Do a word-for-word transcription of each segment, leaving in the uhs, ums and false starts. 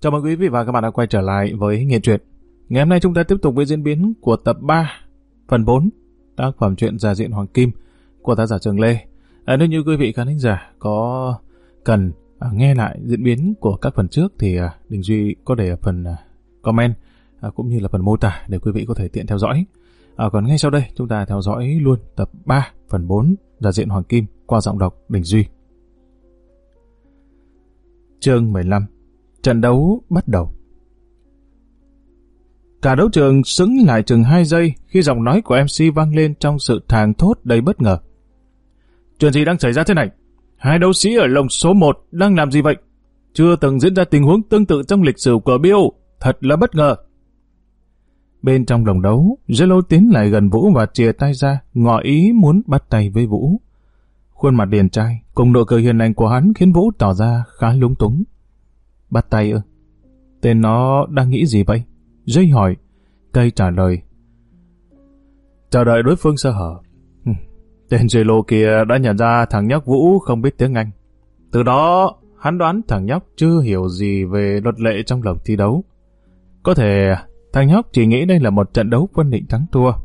Chào mừng quý vị và các bạn đã quay trở lại với Nghe Truyện. Ngày hôm nay chúng ta tiếp tục với diễn biến của tập ba, phần bốn, tác phẩm truyện Già Diện Hoàng Kim của tác giả Trường Lê. À, nếu như quý vị khán thính giả có cần à, nghe lại diễn biến của các phần trước thì à, Đình Duy có để ở phần à, comment à, cũng như là phần mô tả để quý vị có thể tiện theo dõi. À, còn ngay sau đây chúng ta theo dõi luôn tập ba, phần bốn, Già Diện Hoàng Kim qua giọng đọc Đình Duy. Chương mười lăm. Trận đấu bắt đầu. Cả đấu trường sững lại chừng hai giây khi giọng nói của em xê vang lên trong sự thảng thốt đầy bất ngờ. Chuyện gì đang xảy ra thế này? Hai đấu sĩ ở lồng số một đang làm gì vậy? Chưa từng diễn ra tình huống tương tự trong lịch sử của bê o, thật là bất ngờ. Bên trong lồng đấu, Zelo tiến lại gần Vũ và chìa tay ra, ngỏ ý muốn bắt tay với Vũ. Khuôn mặt điển trai cùng nụ cười hiền lành của hắn khiến Vũ tỏ ra khá lúng túng. Bắt tay ư? Tên nó đang nghĩ gì vậy? Dây hỏi. Cây trả lời. Chờ đợi đối phương sơ hở. Tên Zelo kia đã nhận ra thằng nhóc Vũ không biết tiếng Anh. Từ đó, hắn đoán thằng nhóc chưa hiểu gì về luật lệ trong lồng thi đấu. Có thể thằng nhóc chỉ nghĩ đây là một trận đấu phân định thắng thua.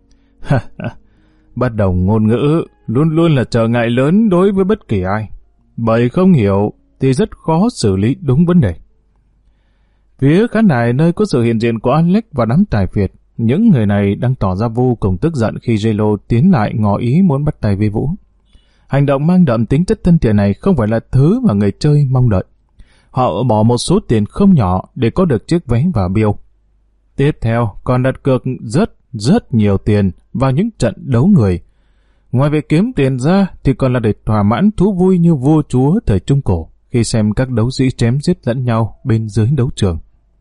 Bắt đầu ngôn ngữ luôn luôn là trở ngại lớn đối với bất kỳ ai. Bởi không hiểu thì rất khó xử lý đúng vấn đề. Phía khán đài nơi có sự hiện diện của Alex và đám tài Việt, những người này đang tỏ ra vô cùng tức giận khi Zelo tiến lại ngỏ ý muốn bắt tay với Vũ. Hành động mang đậm tính chất thân thiện này không phải là thứ mà người chơi mong đợi. Họ bỏ một số tiền không nhỏ để có được chiếc vé vào bê o. Tiếp theo còn đặt cược rất rất nhiều tiền vào những trận đấu người. Ngoài việc kiếm tiền ra thì còn là để thỏa mãn thú vui như vua chúa thời Trung Cổ khi xem các đấu sĩ chém giết lẫn nhau bên dưới đấu trường.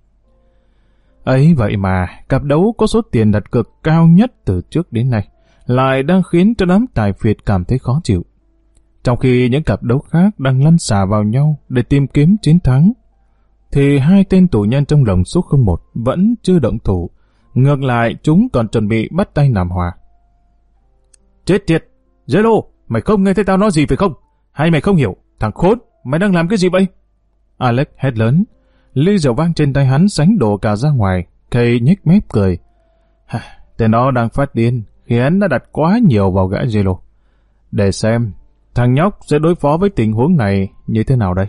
Ấy vậy mà, cặp đấu có số tiền đặt cược cao nhất từ trước đến nay lại đang khiến cho đám tài Việt cảm thấy khó chịu. Trong khi những cặp đấu khác đang lăn xả vào nhau để tìm kiếm chiến thắng, thì hai tên tù nhân trong lồng số không một vẫn chưa động thủ. Ngược lại, chúng còn chuẩn bị bắt tay làm hòa. Chết tiệt! Zelo, mày không nghe thấy tao nói gì phải không? Hay mày không hiểu? Thằng khốn, mày đang làm cái gì vậy? Alex hét lớn. Ly rượu vang trên tay hắn sánh đổ cả ra ngoài. Kay nhếch mép cười. Tên đó đang phát điên khi hắn đã đặt quá nhiều vào gã Zelo. Để xem, thằng nhóc sẽ đối phó với tình huống này như thế nào đây?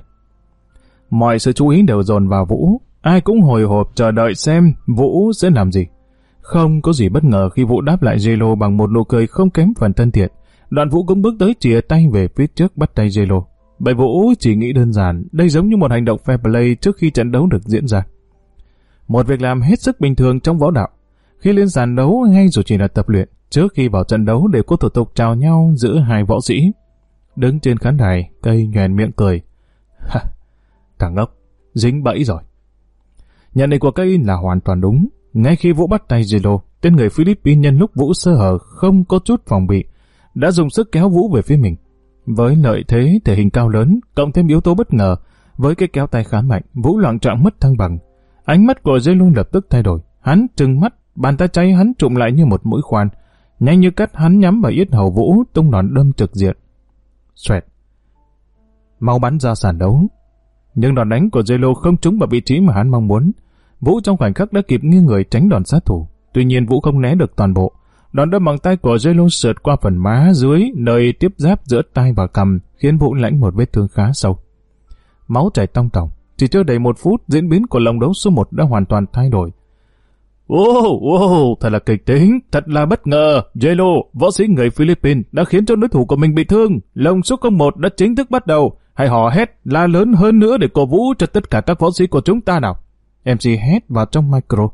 Mọi sự chú ý đều dồn vào Vũ. Ai cũng hồi hộp chờ đợi xem Vũ sẽ làm gì. Không có gì bất ngờ khi Vũ đáp lại Zelo bằng một nụ cười không kém phần thân thiện. Đoạn Vũ cũng bước tới chìa tay về phía trước bắt tay Zelo. Bởi Vũ chỉ nghĩ đơn giản, đây giống như một hành động fair play trước khi trận đấu được diễn ra. Một việc làm hết sức bình thường trong võ đạo. Khi lên sàn đấu hay dù chỉ là tập luyện, trước khi vào trận đấu đều có thủ tục chào nhau giữa hai võ sĩ. Đứng trên khán đài, Cây nhoẻn miệng cười. Ha, thằng ngốc, dính bẫy rồi. Nhận định của Cây là hoàn toàn đúng. Ngay khi Vũ bắt tay Zelo, tên người Philippines nhân lúc Vũ sơ hở không có chút phòng bị, đã dùng sức kéo Vũ về phía mình. Với lợi thế thể hình cao lớn, cộng thêm yếu tố bất ngờ, với cái kéo tay khá mạnh, Vũ loạng choạng mất thăng bằng. Ánh mắt của Zelo lập tức thay đổi. Hắn trừng mắt, bàn tay cháy hắn trụm lại như một mũi khoan. Nhanh như cắt hắn nhắm vào yết hầu Vũ, tung đòn đâm trực diện. Xoẹt. Máu bắn ra sàn đấu. Nhưng đòn đánh của Zelo không trúng vào vị trí mà hắn mong muốn. Vũ trong khoảnh khắc đã kịp nghiêng người tránh đòn sát thủ. Tuy nhiên Vũ không né được toàn bộ. Đòn đâm bằng tay của Zelo sượt qua phần má dưới, nơi tiếp giáp giữa tai và cằm, khiến Vũ lãnh một vết thương khá sâu. Máu chảy tong tòng. Chỉ chưa đầy một phút, diễn biến của lồng đấu số một đã hoàn toàn thay đổi. Wow, wow, thật là kịch tính, thật là bất ngờ. Zelo, võ sĩ người Philippines, đã khiến cho đối thủ của mình bị thương. Lồng số không một đã chính thức bắt đầu. Hãy hò hét, la lớn hơn nữa để cổ vũ cho tất cả các võ sĩ của chúng ta nào. em xê hét vào trong micro.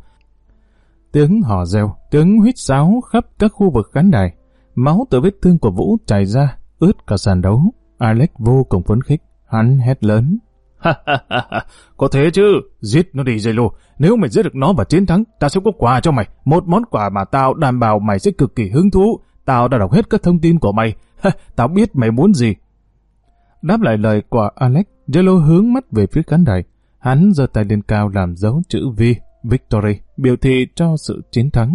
Tiếng hò reo, tiếng huýt sáo khắp các khu vực khán đài. Máu từ vết thương của Vũ chảy ra, ướt cả sàn đấu. Alex vô cùng phấn khích, hắn hét lớn. Ha ha ha ha, có thế chứ, giết nó đi Zelo. Nếu mày giết được nó và chiến thắng, tao sẽ có quà cho mày. Một món quà mà tao đảm bảo mày sẽ cực kỳ hứng thú. Tao đã đọc hết các thông tin của mày. Ha, tao biết mày muốn gì. Đáp lại lời của Alex, Zelo hướng mắt về phía khán đài. Hắn giơ tay lên cao làm dấu chữ V, Victory, biểu thị cho sự chiến thắng.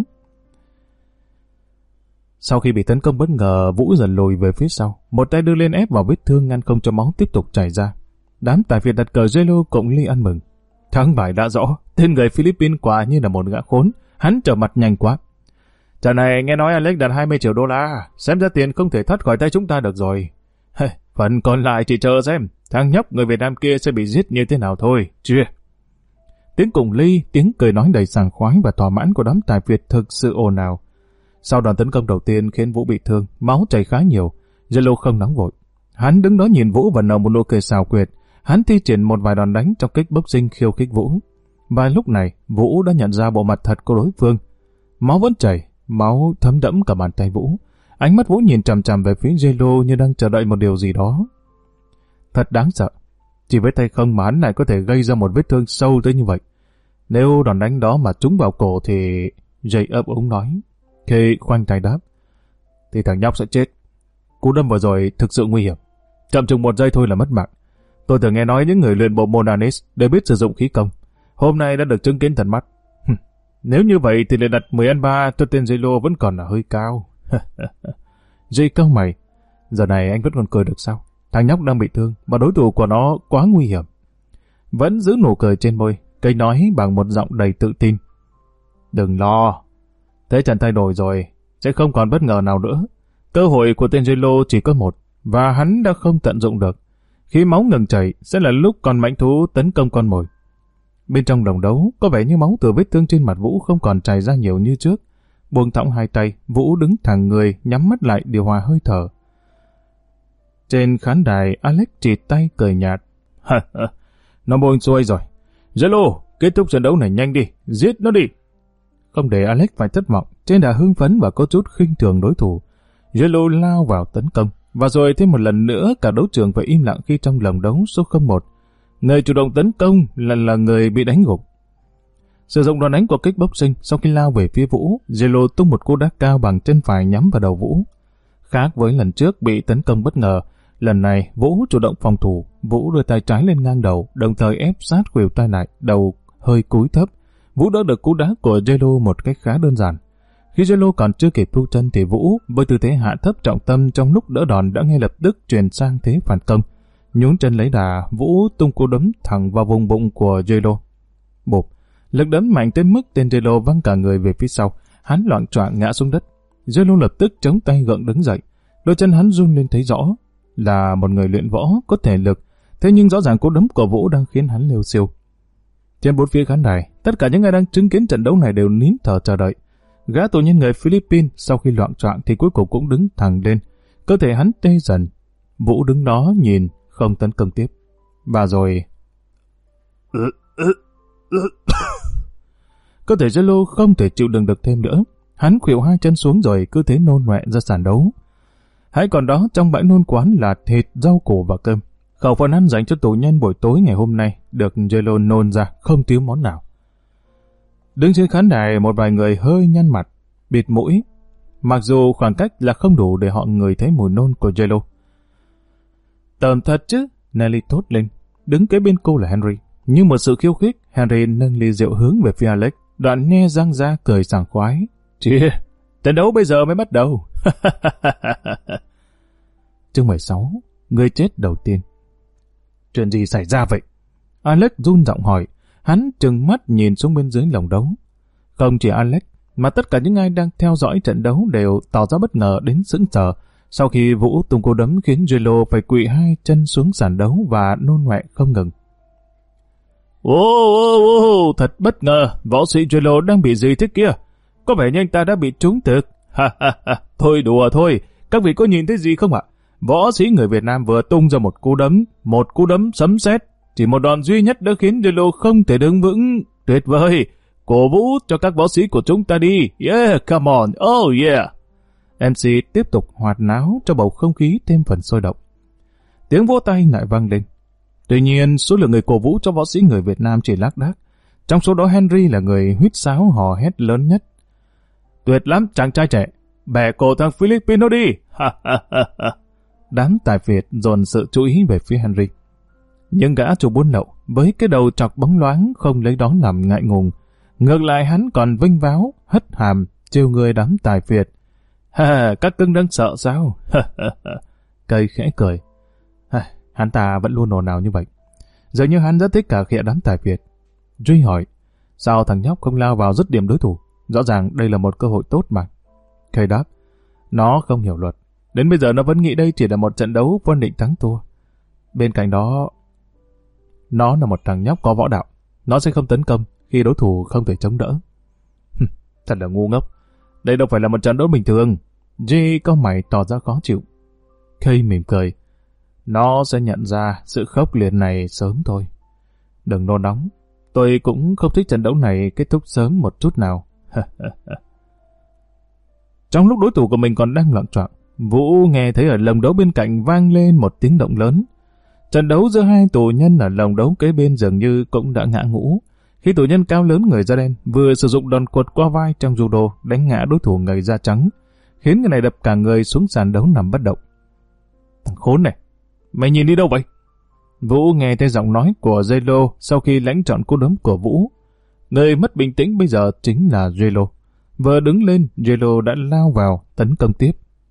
Sau khi bị tấn công bất ngờ, Vũ dần lùi về phía sau. Một tay đưa lên ép vào vết thương ngăn không cho máu tiếp tục chảy ra. Đám tài Việt đặt cờ Zelo cộng ly ăn mừng. Thắng bại đã rõ, tên người Philippines quả như là một gã khốn, hắn trở mặt nhanh quá. Trận này nghe nói Alex đặt hai mươi triệu đô la, xem ra tiền không thể thoát khỏi tay chúng ta được rồi. Hey, phần còn lại chỉ chờ xem, thằng nhóc người Việt Nam kia sẽ bị giết như thế nào thôi, chưa? Tiếng cùng ly, tiếng cười nói đầy sảng khoái và thỏa mãn của đám tài Việt thực sự ồn ào. Sau đòn tấn công đầu tiên khiến Vũ bị thương, máu chảy khá nhiều, Zalo không nóng vội. Hắn đứng đó nhìn Vũ và nở một nụ cười xào quyệt. Hắn thi triển một vài đòn đánh trong kickboxing khiêu khích Vũ. Và lúc này, Vũ đã nhận ra bộ mặt thật của đối phương. Máu vẫn chảy, máu thấm đẫm cả bàn tay Vũ. Ánh mắt Vũ nhìn chằm chằm về phía Zalo như đang chờ đợi một điều gì đó. Thật đáng sợ. Chỉ với tay không mà hắn lại có thể gây ra một vết thương sâu tới như vậy. Nếu đòn đánh đó mà trúng vào cổ thì... Jay ấp úng nói. Khi khoanh tay đáp. Thì thằng nhóc sẽ chết. Cú đâm vừa rồi thực sự nguy hiểm. Chậm chừng một giây thôi là mất mạng. Tôi từng nghe nói những người luyện bộ môn Anis đều biết sử dụng khí công. Hôm nay đã được chứng kiến tận mắt. Nếu như vậy thì lại đặt mười ăn ba cho tên Zalo vẫn còn là hơi cao. Jay cau mày. Giờ này anh vẫn còn cười được sao? Thằng nhóc đang bị thương và đối thủ của nó quá nguy hiểm. Vẫn giữ nụ cười trên môi, cây nói bằng một giọng đầy tự tin. Đừng lo. Thế trận thay đổi rồi, sẽ không còn bất ngờ nào nữa. Cơ hội của tên Zalo chỉ có một, và hắn đã không tận dụng được. Khi máu ngừng chảy, sẽ là lúc con mãnh thú tấn công con mồi. Bên trong đồng đấu, có vẻ như máu từ vết thương trên mặt Vũ không còn chảy ra nhiều như trước. Buông thõng hai tay, Vũ đứng thẳng người, nhắm mắt lại điều hòa hơi thở. Trên khán đài, Alex chỉ tay cười nhạt. Nó buông xuôi rồi. Zalo, kết thúc trận đấu này nhanh đi, giết nó đi. Không để Alex phải thất vọng, trên đà hưng phấn và có chút khinh thường đối thủ, Zalo lao vào tấn công, và rồi thêm một lần nữa cả đấu trường phải im lặng khi trong lồng đấu số không một. Người chủ động tấn công là là người bị đánh gục. Sử dụng đòn đánh của kickboxing, sau khi lao về phía Vũ, Zalo tung một cú đá cao bằng chân phải nhắm vào đầu Vũ. Khác với lần trước bị tấn công bất ngờ, lần này Vũ chủ động phòng thủ. Vũ đưa tay trái lên ngang đầu, đồng thời ép sát khuỷu tay lại, đầu hơi cúi thấp. Vũ đỡ được cú đá của Zalo một cách khá đơn giản. Khi Zalo còn chưa kịp thu chân thì Vũ với tư thế hạ thấp trọng tâm trong lúc đỡ đòn đã ngay lập tức chuyển sang thế phản công. Nhún chân lấy đà, Vũ tung cú đấm thẳng vào vùng bụng của Zalo. Bụp, lực đấm mạnh tới mức tên Zalo văng cả người về phía sau, hắn loạng choạng ngã xuống đất. Zalo lập tức chống tay gượng đứng dậy, đôi chân hắn run lên thấy rõ. Là một người luyện võ có thể lực, thế nhưng rõ ràng cú đấm của Vũ đang khiến hắn liều siêu. Trên bốn phía khán đài, tất cả những ai đang chứng kiến trận đấu này đều nín thở chờ đợi. Gã tù nhân người Philippines sau khi loạng choạng thì cuối cùng cũng đứng thẳng lên, cơ thể hắn tê dần. Vũ đứng đó nhìn, không tấn công tiếp. Và rồi... cơ thể Zalo không thể chịu đựng được thêm nữa. Hắn khuỵu hai chân xuống rồi cứ thế nôn ngoẹ ra sàn đấu. Hãy còn đó trong bãi nôn quán là thịt, rau củ và cơm. Khẩu phần ăn dành cho tù nhân buổi tối ngày hôm nay được Zalo nôn ra không thiếu món nào. Đứng trên khán đài một vài người hơi nhăn mặt, bịt mũi. Mặc dù khoảng cách là không đủ để họ ngửi thấy mùi nôn của Zalo. Tởm thật chứ, Nelly thốt lên. Đứng kế bên cô là Henry. Như một sự khiêu khích, Henry nâng ly rượu hướng về phía Alex, đoạn nhe răng ra cười sảng khoái. Chìa, trận đấu bây giờ mới bắt đầu. Chương mười sáu, người chết đầu tiên. Chuyện gì xảy ra vậy? Alex run giọng hỏi. Hắn trừng mắt nhìn xuống bên dưới lồng đấu. Không chỉ Alex, mà tất cả những ai đang theo dõi trận đấu đều tỏ ra bất ngờ đến sững sờ sau khi Vũ tung cú đấm khiến Zalo phải quỵ hai chân xuống sàn đấu và nôn ngoẹ không ngừng. Ô ô ô, thật bất ngờ, võ sĩ Zalo đang bị gì thế kia? Có vẻ như anh ta đã bị trúng thực. Ha ha ha, thôi đùa thôi, các vị có nhìn thấy gì không ạ? Võ sĩ người Việt Nam vừa tung ra một cú đấm, một cú đấm sấm sét. Chỉ một đòn duy nhất đã khiến Zalo không thể đứng vững. Tuyệt vời, cổ vũ cho các võ sĩ của chúng ta đi. Yeah, come on, oh yeah. em xê tiếp tục hoạt náo cho bầu không khí thêm phần sôi động. Tiếng vỗ tay lại vang lên. Tuy nhiên, số lượng người cổ vũ cho võ sĩ người Việt Nam chỉ lác đác. Trong số đó Henry là người huýt sáo hò hét lớn nhất. Tuyệt lắm chàng trai trẻ, bẻ cổ thằng Filipino đi. Ha ha ha ha. Đám tài Việt dồn sự chú ý về phía Henry. Nhưng gã chủ buôn lậu với cái đầu chọc bóng loáng không lấy đó làm ngại ngùng. Ngược lại hắn còn vinh váo, hất hàm, trêu người đám tài Việt. Ha, các cưng đang sợ sao? Cây khẽ cười. Ha, hắn ta vẫn luôn ồn ào như vậy. Giờ như hắn rất thích cả khịa đám tài Việt. Duy hỏi, sao thằng nhóc không lao vào dứt điểm đối thủ? Rõ ràng đây là một cơ hội tốt mà. Kay đáp, nó không hiểu luật. Đến bây giờ nó vẫn nghĩ đây chỉ là một trận đấu phân định thắng thua. Bên cạnh đó, nó là một thằng nhóc có võ đạo. Nó sẽ không tấn công khi đối thủ không thể chống đỡ. Thật là ngu ngốc. Đây đâu phải là một trận đấu bình thường. Jay có mày tỏ ra khó chịu. Kay mỉm cười. Nó sẽ nhận ra sự khốc liệt này sớm thôi. Đừng nôn nóng. Tôi cũng không thích trận đấu này kết thúc sớm một chút nào. Trong lúc đối thủ của mình còn đang loạng choạng, Vũ nghe thấy ở lồng đấu bên cạnh vang lên một tiếng động lớn. Trận đấu giữa hai tù nhân ở lồng đấu kế bên dường như cũng đã ngã ngũ, khi tù nhân cao lớn người da đen vừa sử dụng đòn quật qua vai trong judo đánh ngã đối thủ người da trắng, khiến người này đập cả người xuống sàn đấu nằm bất động. Thằng khốn này, mày nhìn đi đâu vậy? Vũ nghe thấy giọng nói của Zelo sau khi lãnh trọn cú đấm của Vũ. Người mất bình tĩnh bây giờ chính là Zelo. Vừa đứng lên, Zelo đã lao vào tấn công tiếp.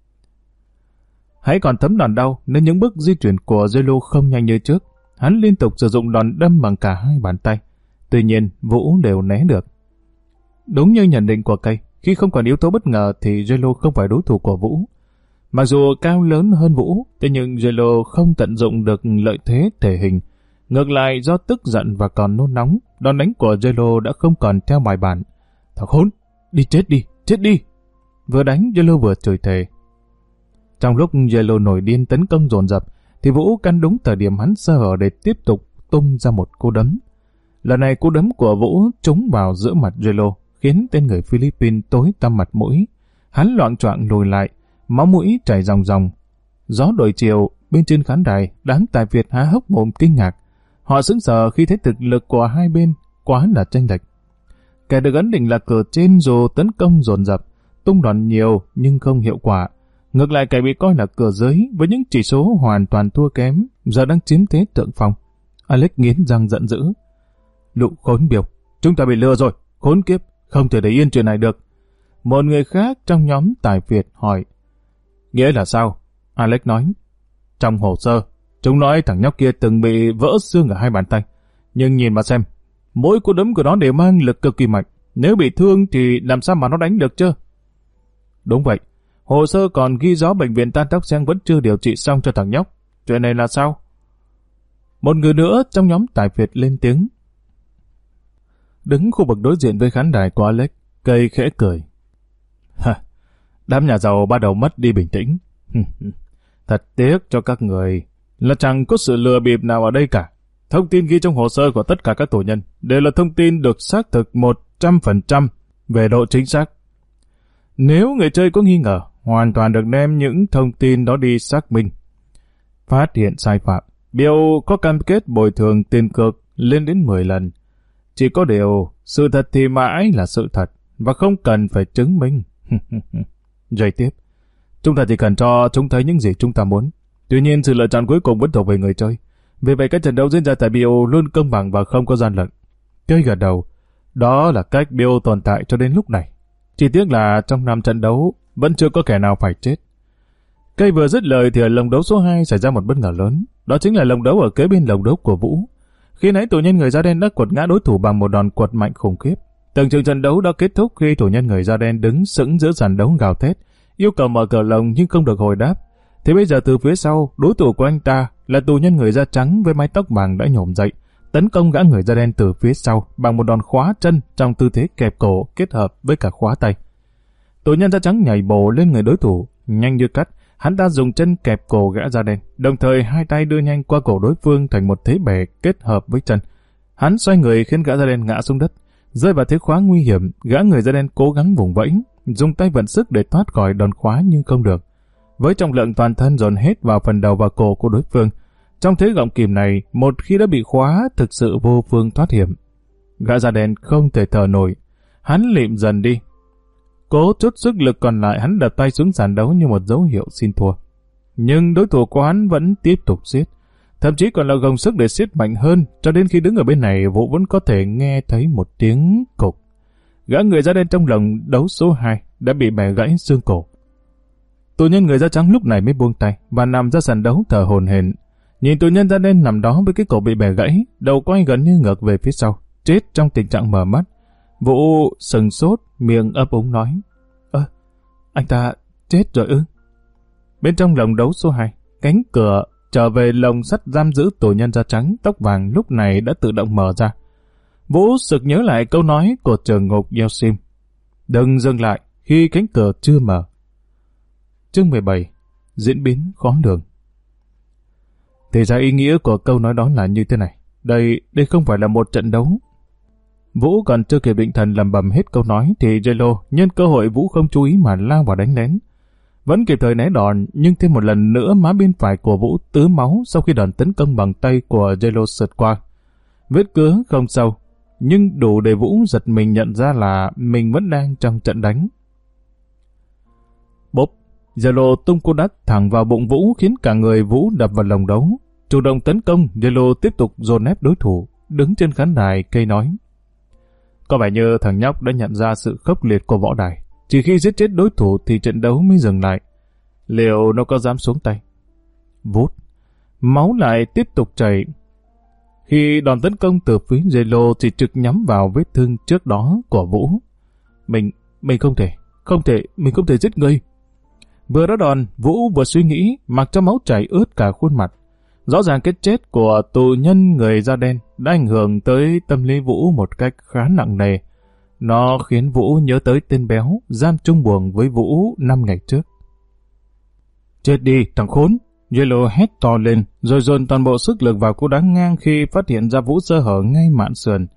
Hãy còn thấm đòn đau nên những bước di chuyển của Zelo không nhanh như trước. Hắn liên tục sử dụng đòn đâm bằng cả hai bàn tay. Tuy nhiên, Vũ đều né được. Đúng như nhận định của Kay, khi không còn yếu tố bất ngờ thì Zelo không phải đối thủ của Vũ. Mặc dù cao lớn hơn Vũ, thế nhưng Zelo không tận dụng được lợi thế thể hình. Ngược lại, do tức giận và còn nôn nóng, đòn đánh của Zelo đã không còn theo bài bản. Thằng khốn, đi chết đi, chết đi. Vừa đánh, Zelo vừa chửi thề. Trong lúc Zelo nổi điên tấn công dồn dập, thì Vũ căn đúng thời điểm hắn sơ hở để tiếp tục tung ra một cú đấm. Lần này cú đấm của Vũ trúng vào giữa mặt Zelo, khiến tên người Philippines tối tăm mặt mũi. Hắn loạng choạng lùi lại, máu mũi chảy ròng ròng. Gió đổi chiều, bên trên khán đài, đám tài Việt há hốc mồm kinh ngạc. Họ sững sờ khi thấy thực lực của hai bên quá là chênh lệch. Kẻ được ấn định là cờ trên dù tấn công dồn dập, tung đòn nhiều nhưng không hiệu quả. Ngược lại kẻ bị coi là cờ dưới với những chỉ số hoàn toàn thua kém, giờ đang chiếm thế thượng phong. Alex nghiến răng giận dữ. Lũ khốn biểu, chúng ta bị lừa rồi, khốn kiếp, không thể để yên chuyện này được. Một người khác trong nhóm tài Việt hỏi. Nghĩa là sao? Alex nói. Trong hồ sơ, chúng nói thằng nhóc kia từng bị vỡ xương ở hai bàn tay. Nhưng nhìn mà xem, mỗi cú đấm của nó đều mang lực cực kỳ mạnh. Nếu bị thương thì làm sao mà nó đánh được chứ? Đúng vậy. Hồ sơ còn ghi rõ bệnh viện Tan Tóc Sen vẫn chưa điều trị xong cho thằng nhóc. Chuyện này là sao? Một người nữa trong nhóm tài Việt lên tiếng. Đứng khu vực đối diện với khán đài của Alex, Kay khẽ cười. Ha, đám nhà giàu bắt đầu mất đi bình tĩnh. Thật tiếc cho các người là chẳng có sự lừa bịp nào ở đây cả. Thông tin ghi trong hồ sơ của tất cả các tù nhân đều là thông tin được xác thực một trăm phần trăm về độ chính xác. Nếu người chơi có nghi ngờ, hoàn toàn được đem những thông tin đó đi xác minh. Phát hiện sai phạm, Bill có cam kết bồi thường tiền cược lên đến mười lần. Chỉ có điều, sự thật thì mãi là sự thật, và không cần phải chứng minh. Rồi tiếp, chúng ta chỉ cần cho chúng thấy những gì chúng ta muốn. Tuy nhiên, sự lựa chọn cuối cùng vẫn thuộc về người chơi. Vì vậy, các trận đấu diễn ra tại Bill luôn công bằng và không có gian lận. Chơi gật đầu, đó là cách Bill tồn tại cho đến lúc này. Chỉ tiếc là trong năm trận đấu vẫn chưa có kẻ nào phải chết. Cây vừa dứt lời thì ở lồng đấu số hai xảy ra một bất ngờ lớn. Đó chính là lồng đấu ở kế bên lồng đấu của Vũ. Khi nãy tù nhân người da đen đã quật ngã đối thủ bằng một đòn quật mạnh khủng khiếp. Tưởng chừng trận đấu đã kết thúc khi tù nhân người da đen đứng sững giữa sàn đấu gào thét, yêu cầu mở cửa lồng nhưng không được hồi đáp. Thì bây giờ từ phía sau, đối thủ của anh ta là tù nhân người da trắng với mái tóc vàng đã nhổm dậy, tấn công gã người da đen từ phía sau bằng một đòn khóa chân trong tư thế kẹp cổ kết hợp với cả khóa tay. Tù nhân da trắng nhảy bổ lên người đối thủ, nhanh như cắt, hắn ta dùng chân kẹp cổ gã da đen, đồng thời hai tay đưa nhanh qua cổ đối phương thành một thế bè kết hợp với chân. Hắn xoay người khiến gã da đen ngã xuống đất, rơi vào thế khóa nguy hiểm. Gã người da đen cố gắng vùng vẫy, dùng tay vận sức để thoát khỏi đòn khóa nhưng không được. Với trọng lượng toàn thân dồn hết vào phần đầu và cổ của đối phương, trong thế gọng kìm này, một khi đã bị khóa, thực sự vô phương thoát hiểm. Gã da đen không thể thở nổi, hắn lịm dần đi. Cố chút sức lực còn lại, hắn đập tay xuống sàn đấu như một dấu hiệu xin thua. Nhưng đối thủ của hắn vẫn tiếp tục siết, thậm chí còn là gồng sức để siết mạnh hơn, cho đến khi đứng ở bên này, Vũ vẫn có thể nghe thấy một tiếng cục. Gã người da đen trong lồng đấu số hai đã bị bẻ gãy xương cổ. Tù nhân người da trắng lúc này mới buông tay và nằm ra sàn đấu thở hổn hển. Nhìn tù nhân da đen nằm đó với cái cổ bị bẻ gãy, đầu quay gần như ngược về phía sau, chết trong tình trạng mở mắt. Vũ sừng sốt, miệng ấp úng nói, Ơ, anh ta chết rồi ư? Bên trong lồng đấu số hai, cánh cửa trở về lồng sắt giam giữ tù nhân da trắng tóc vàng lúc này đã tự động mở ra. Vũ sực nhớ lại câu nói của trường ngục Yosim, đừng dừng lại khi cánh cửa chưa mở. Chương mười bảy. Diễn biến khó lường. Thì ra ý nghĩa của câu nói đó là như thế này. Đây, đây không phải là một trận đấu. Vũ còn chưa kịp định thần lẩm bẩm hết câu nói thì Jello nhân cơ hội Vũ không chú ý mà lao vào đánh lén. Vẫn kịp thời né đòn, nhưng thêm một lần nữa má bên phải của Vũ tứ máu sau khi đòn tấn công bằng tay của Jello sượt qua. Vết cứa không sâu, nhưng đủ để Vũ giật mình nhận ra là mình vẫn đang trong trận đánh. Bốp, Jello tung cú đắt thẳng vào bụng Vũ khiến cả người Vũ đập vào lồng đấu. Chủ động tấn công, Jello tiếp tục dồn ép đối thủ, đứng trên khán đài cây nói. Có vẻ như thằng nhóc đã nhận ra sự khốc liệt của võ đài. Chỉ khi giết chết đối thủ thì trận đấu mới dừng lại. Liệu nó có dám xuống tay? Vút, máu lại tiếp tục chảy. Khi đòn tấn công từ phía Jello chỉ trực nhắm vào vết thương trước đó của Vũ. Mình, mình không thể, không thể, mình không thể giết ngươi. Vừa đó đòn, Vũ vừa suy nghĩ, mặc cho máu chảy ướt cả khuôn mặt. Rõ ràng cái chết của tù nhân người da đen đã ảnh hưởng tới tâm lý Vũ một cách khá nặng nề. Nó khiến Vũ nhớ tới tên béo giam chung buồng với Vũ năm ngày trước. Chết đi, thằng khốn! Jello hét to lên, rồi dồn toàn bộ sức lực vào cú đá ngang khi phát hiện ra Vũ sơ hở ngay mạn sườn.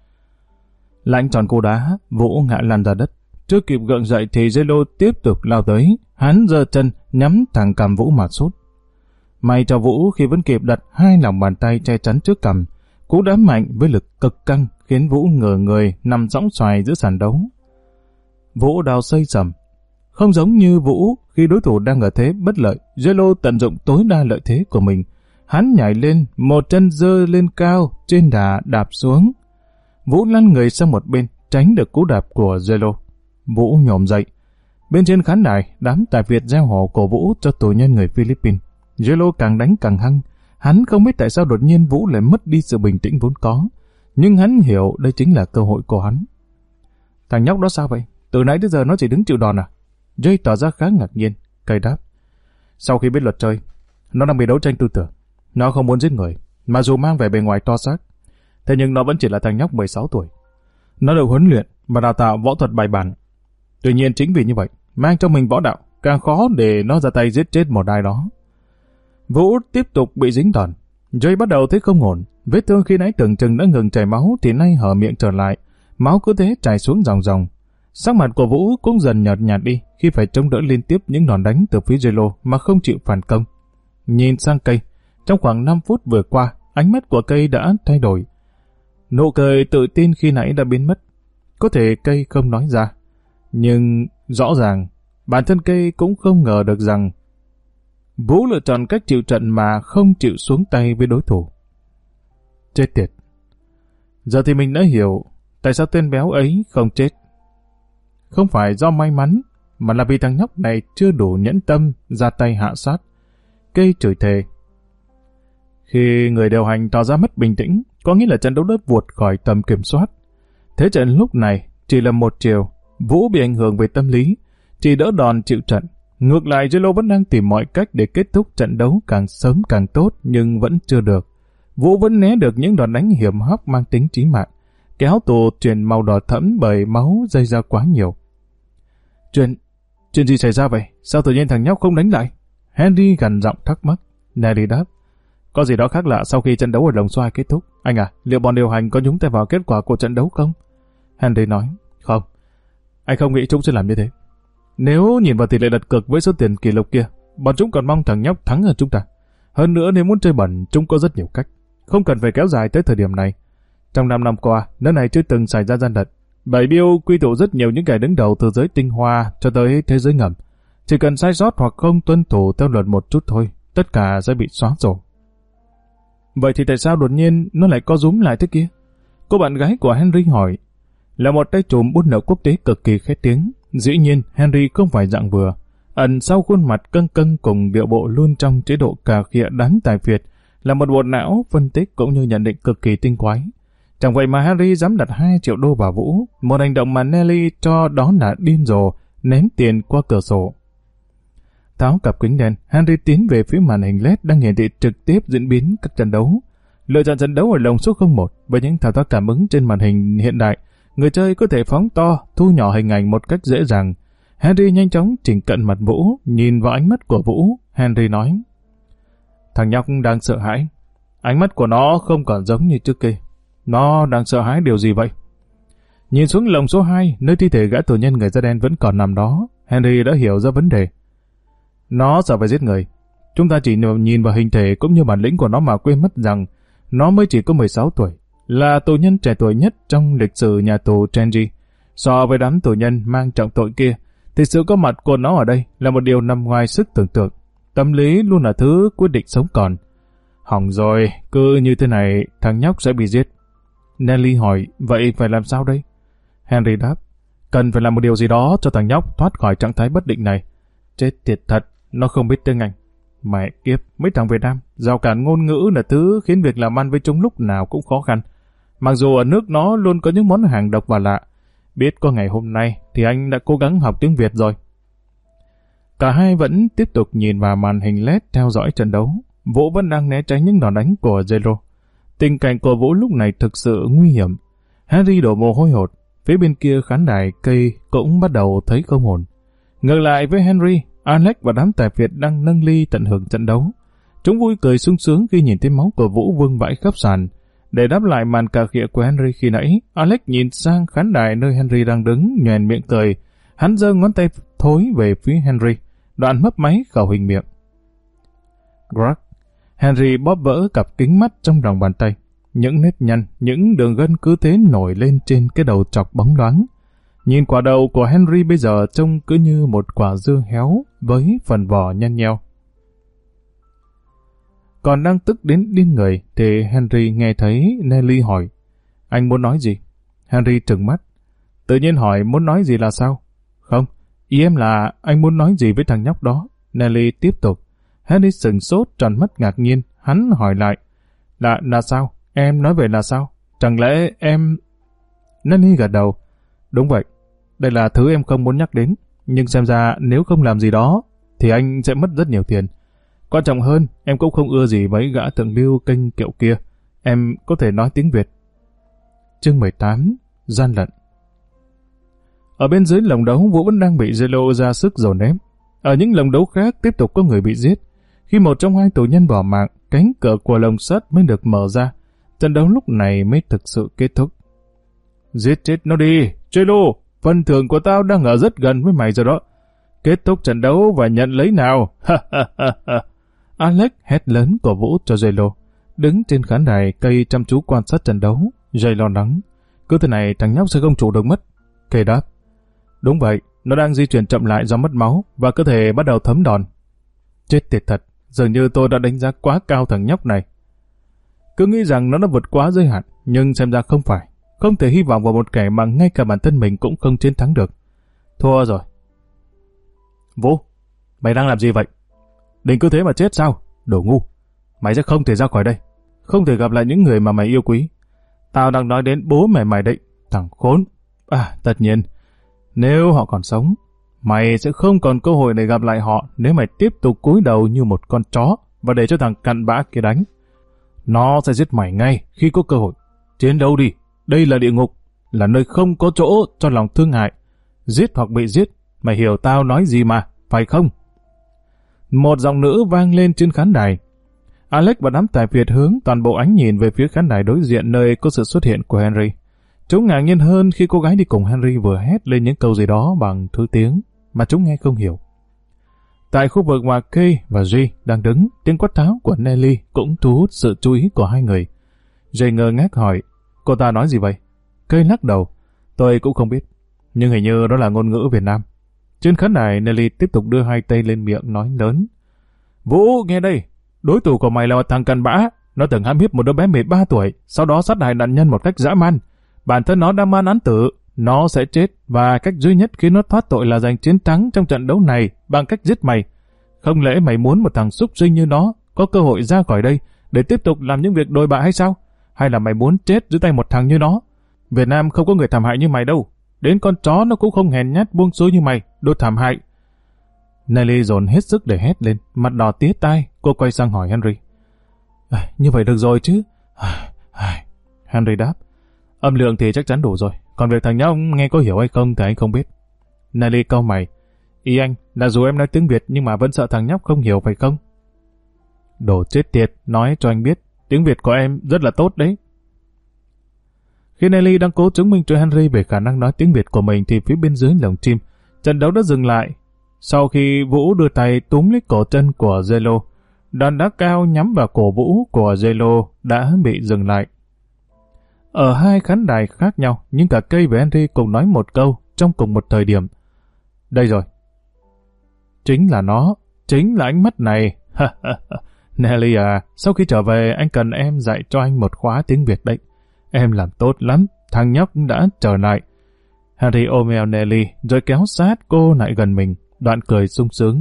Lãnh tròn cú đá, Vũ ngã lăn ra đất. Chưa kịp gượng dậy thì Jello tiếp tục lao tới. Hắn giơ chân nhắm thẳng cằm Vũ mà sút. May cho Vũ khi vẫn kịp đặt hai lòng bàn tay che chắn trước cằm. Cú đá mạnh với lực cực căng khiến Vũ ngửa người nằm sõng xoài giữa sàn đấu. Vũ đau xây sầm. Không giống như Vũ khi đối thủ đang ở thế bất lợi, Jello tận dụng tối đa lợi thế của mình. Hắn nhảy lên, một chân giơ lên cao, trên đà đạp xuống. Vũ lăn người sang một bên, tránh được cú đạp của Jello. Vũ nhổm dậy. Bên trên khán đài, đám tài Việt gieo hò cổ Vũ cho tù nhân người Philippines. Jello càng đánh càng hăng. Hắn không biết tại sao đột nhiên Vũ lại mất đi sự bình tĩnh vốn có. Nhưng hắn hiểu đây chính là cơ hội của hắn. Thằng nhóc đó sao vậy? Từ nãy tới giờ nó chỉ đứng chịu đòn à? Jay tỏ ra khá ngạc nhiên. Cây đáp. Sau khi biết luật chơi, nó đang bị đấu tranh tư tưởng. Nó không muốn giết người, mà dù mang vẻ bề ngoài to xác. Thế nhưng nó vẫn chỉ là thằng nhóc mười sáu tuổi. Nó được huấn luyện và đào tạo võ thuật bài bản. Tuy nhiên chính vì như vậy, mang cho mình võ đạo, càng khó để nó ra tay giết chết một ai đó. Vũ tiếp tục bị dính đòn. Jay bắt đầu thấy không ổn. Vết thương khi nãy tưởng chừng đã ngừng chảy máu thì nay hở miệng trở lại. Máu cứ thế chảy xuống dòng dòng. Sắc mặt của Vũ cũng dần nhợt nhạt đi khi phải chống đỡ liên tiếp những đòn đánh từ phía Jello mà không chịu phản công. Nhìn sang cây, trong khoảng năm phút vừa qua, ánh mắt của cây đã thay đổi. Nụ cười tự tin khi nãy đã biến mất. Có thể cây không nói ra, nhưng rõ ràng bản thân cây cũng không ngờ được rằng Vũ lựa chọn cách chịu trận mà không chịu xuống tay với đối thủ. Chết tiệt. Giờ thì mình đã hiểu tại sao tên béo ấy không chết. Không phải do may mắn, mà là vì thằng nhóc này chưa đủ nhẫn tâm ra tay hạ sát. Cây chửi thề. Khi người điều hành tỏ ra mất bình tĩnh, có nghĩa là trận đấu đã vụt khỏi tầm kiểm soát. Thế trận lúc này chỉ là một chiều. Vũ bị ảnh hưởng về tâm lý, chỉ đỡ đòn chịu trận. Ngược lại, Jello vẫn đang tìm mọi cách để kết thúc trận đấu càng sớm càng tốt, nhưng vẫn chưa được. Vũ vẫn né được những đòn đánh hiểm hóc mang tính chí mạng, kéo tù chuyển màu đỏ thẫm bởi máu dây ra quá nhiều. Chuyện, chuyện gì xảy ra vậy? Sao tự nhiên thằng nhóc không đánh lại? Henry gằn giọng thắc mắc. Nelly đáp. Có gì đó khác lạ sau khi trận đấu ở lồng xoài kết thúc. Anh à, liệu bọn điều hành có nhúng tay vào kết quả của trận đấu không? Henry nói. Không, anh không nghĩ chúng sẽ làm như thế. Nếu nhìn vào tỷ lệ đặt cược với số tiền kỷ lục kia, bọn chúng còn mong thằng nhóc thắng hơn chúng ta. Hơn nữa nếu muốn chơi bẩn, chúng có rất nhiều cách. Không cần phải kéo dài tới thời điểm này. Trong năm năm qua, nơi này chưa từng xảy ra gian lận. Bảy Bill quy tụ rất nhiều những kẻ đứng đầu từ giới tinh hoa cho tới thế giới ngầm. Chỉ cần sai sót hoặc không tuân thủ theo luật một chút thôi, tất cả sẽ bị xóa sổ. Vậy thì tại sao đột nhiên nó lại co rúm lại thế kia? Cô bạn gái của Henry hỏi. Là một tay trùm buôn lậu quốc tế cực kỳ khét tiếng. Dĩ nhiên Henry không phải dạng vừa. Ẩn sau khuôn mặt căng căng cùng điệu bộ luôn trong chế độ cà khịa đám tài Việt là một bộ não phân tích cũng như nhận định cực kỳ tinh quái. Chẳng vậy mà Henry dám đặt hai triệu đô vào Vũ, một hành động mà Nelly cho đó là điên rồ, ném tiền qua cửa sổ. Tháo cặp kính đen, Henry tiến về phía màn hình led đang hiển thị trực tiếp diễn biến các trận đấu. Lựa chọn trận đấu ở lồng số không một với những thao tác cảm ứng trên màn hình hiện đại, người chơi có thể phóng to, thu nhỏ hình ảnh một cách dễ dàng. Henry nhanh chóng chỉnh cận mặt Vũ, nhìn vào ánh mắt của Vũ. Henry nói: "Thằng nhóc đang sợ hãi. Ánh mắt của nó không còn giống như trước kia. Nó đang sợ hãi điều gì vậy?" Nhìn xuống lồng số hai, nơi thi thể gã tù nhân người da đen vẫn còn nằm đó, Henry đã hiểu ra vấn đề. Nó sợ phải giết người. Chúng ta chỉ nhìn vào hình thể cũng như bản lĩnh của nó mà quên mất rằng nó mới chỉ có mười sáu tuổi, là tù nhân trẻ tuổi nhất trong lịch sử nhà tù Trenji. So với đám tù nhân mang trọng tội kia, thì sự có mặt của nó ở đây là một điều nằm ngoài sức tưởng tượng. Tâm lý luôn là thứ quyết định sống còn. Hỏng rồi, cứ như thế này, thằng nhóc sẽ bị giết. Nelly hỏi, vậy phải làm sao đây? Henry đáp, cần phải làm một điều gì đó cho thằng nhóc thoát khỏi trạng thái bất định này. Chết tiệt thật, nó không biết tiếng Anh. Mẹ kiếp, mấy thằng Việt Nam, rào cản ngôn ngữ là thứ khiến việc làm ăn với chúng lúc nào cũng khó khăn. Mặc dù ở nước nó luôn có những món hàng độc và lạ. Biết có ngày hôm nay thì anh đã cố gắng học tiếng Việt rồi. Cả hai vẫn tiếp tục nhìn vào màn hình led theo dõi trận đấu. Vũ vẫn đang né tránh những đòn đánh của Zero. Tình cảnh của Vũ lúc này thực sự nguy hiểm. Harry đổ mồ hôi hột. Phía bên kia khán đài cây cũng bắt đầu thấy không ổn. Ngược lại với Henry, Alex và đám tài Việt đang nâng ly tận hưởng trận đấu. Chúng vui cười sung sướng khi nhìn thấy máu của Vũ vương vãi khắp sàn. Để đáp lại màn cà khịa của Henry khi nãy, Alex nhìn sang khán đài nơi Henry đang đứng, nhoẻn miệng cười. Hắn giơ ngón tay thối về phía Henry, đoạn mấp máy khẩu hình miệng. Grack. Henry bóp vỡ cặp kính mắt trong lòng bàn tay. Những nếp nhăn, những đường gân cứ thế nổi lên trên cái đầu chọc bóng loáng. Nhìn quả đầu của Henry bây giờ trông cứ như một quả dưa héo với phần vỏ nhăn nheo. Còn đang tức đến điên người thì Henry nghe thấy Nelly hỏi, anh muốn nói gì? Henry trừng mắt. Tự nhiên hỏi muốn nói gì là sao? Không, ý em là anh muốn nói gì với thằng nhóc đó? Nelly tiếp tục. Henry sừng sốt tròn mắt ngạc nhiên, hắn hỏi lại. Là, là sao? Em nói về là sao? Chẳng lẽ em... Nelly gật đầu. Đúng vậy, đây là thứ em không muốn nhắc đến, nhưng xem ra nếu không làm gì đó thì anh sẽ mất rất nhiều tiền. Quan trọng hơn, em cũng không ưa gì mấy gã thượng lưu kênh kiệu kia. Em có thể nói tiếng Việt. Chương mười tám. Gian lận. Ở bên dưới lồng đấu, Vũ vẫn đang bị Zelo ra sức dồn ép. Ở những lồng đấu khác tiếp tục có người bị giết. Khi một trong hai tù nhân bỏ mạng, cánh cửa của lồng sắt mới được mở ra. Trận đấu lúc này mới thực sự kết thúc. Giết chết nó đi, Zelo, phần thưởng của tao đang ở rất gần với mày rồi đó. Kết thúc trận đấu và nhận lấy nào. Alex hét lớn cổ vũ cho Zelo. Đứng trên khán đài cây chăm chú quan sát trận đấu. Jay lo lắng. Cứ thế này thằng nhóc sẽ không chủ được mất. Kay đáp. Đúng vậy, nó đang di chuyển chậm lại do mất máu và cơ thể bắt đầu thấm đòn. Chết tiệt thật, dường như tôi đã đánh giá quá cao thằng nhóc này. Cứ nghĩ rằng nó đã vượt quá giới hạn, nhưng xem ra không phải. Không thể hy vọng vào một kẻ mà ngay cả bản thân mình cũng không chiến thắng được. Thua rồi. Vũ, mày đang làm gì vậy? Định cứ thế mà chết sao? Đồ ngu. Mày sẽ không thể ra khỏi đây. Không thể gặp lại những người mà mày yêu quý. Tao đang nói đến bố mẹ mày đấy. Thằng khốn. À, tất nhiên. Nếu họ còn sống, mày sẽ không còn cơ hội để gặp lại họ nếu mày tiếp tục cúi đầu như một con chó và để cho thằng cặn bã kia đánh. Nó sẽ giết mày ngay khi có cơ hội. Chiến đấu đi. Đây là địa ngục, là nơi không có chỗ cho lòng thương hại. Giết hoặc bị giết, mày hiểu tao nói gì mà, phải không? Một giọng nữ vang lên trên khán đài. Alex và đám tài Việt hướng toàn bộ ánh nhìn về phía khán đài đối diện nơi có sự xuất hiện của Henry. Chúng ngạc nhiên hơn khi cô gái đi cùng Henry vừa hét lên những câu gì đó bằng thứ tiếng mà chúng nghe không hiểu. Tại khu vực mà Kay và G đang đứng, tiếng quát tháo của Nelly cũng thu hút sự chú ý của hai người. Jay ngơ ngác hỏi, cô ta nói gì vậy? Kay lắc đầu, tôi cũng không biết, nhưng hình như đó là ngôn ngữ Việt Nam. Trên khán đài, Nelly tiếp tục đưa hai tay lên miệng nói lớn. Vũ, nghe đây, đối thủ của mày là một thằng cặn bã, nó từng hãm hiếp một đứa bé mười ba tuổi, sau đó sát hại nạn nhân một cách dã man. Bản thân nó đang mang án tử, nó sẽ chết và cách duy nhất khiến nó thoát tội là giành chiến thắng trong trận đấu này bằng cách giết mày. Không lẽ mày muốn một thằng súc sinh như nó có cơ hội ra khỏi đây để tiếp tục làm những việc đồi bại hay sao? Hay là mày muốn chết dưới tay một thằng như nó? Việt Nam không có người thảm hại như mày đâu. Đến con chó nó cũng không hèn nhát buông xuôi như mày, đồ thảm hại. Nelly dồn hết sức để hét lên, mặt đỏ tía tai. Cô quay sang hỏi Henry. À, như vậy được rồi chứ? À, à. Henry đáp. Âm lượng thì chắc chắn đủ rồi. Còn việc thằng nhóc nghe có hiểu hay không thì anh không biết. Nelly cau mày. Ý anh là dù em nói tiếng Việt nhưng mà vẫn sợ thằng nhóc không hiểu phải không? Đồ chết tiệt, nói cho anh biết. Tiếng Việt của em rất là tốt đấy. Khi Nelly đang cố chứng minh cho Henry về khả năng nói tiếng Việt của mình thì phía bên dưới lồng chim, trận đấu đã dừng lại. Sau khi Vũ đưa tay túm lấy cổ chân của Jello, đòn đá cao nhắm vào cổ Vũ của Jello đã bị dừng lại. Ở hai khán đài khác nhau, nhưng cả Kay và Henry cùng nói một câu trong cùng một thời điểm. Đây rồi. Chính là nó, chính là ánh mắt này. Nelly à, sau khi trở về anh cần em dạy cho anh một khóa tiếng Việt đấy. Em làm tốt lắm, thằng nhóc đã trở lại. Harry ôm eo Nelly rồi kéo sát cô lại gần mình, đoạn cười sung sướng.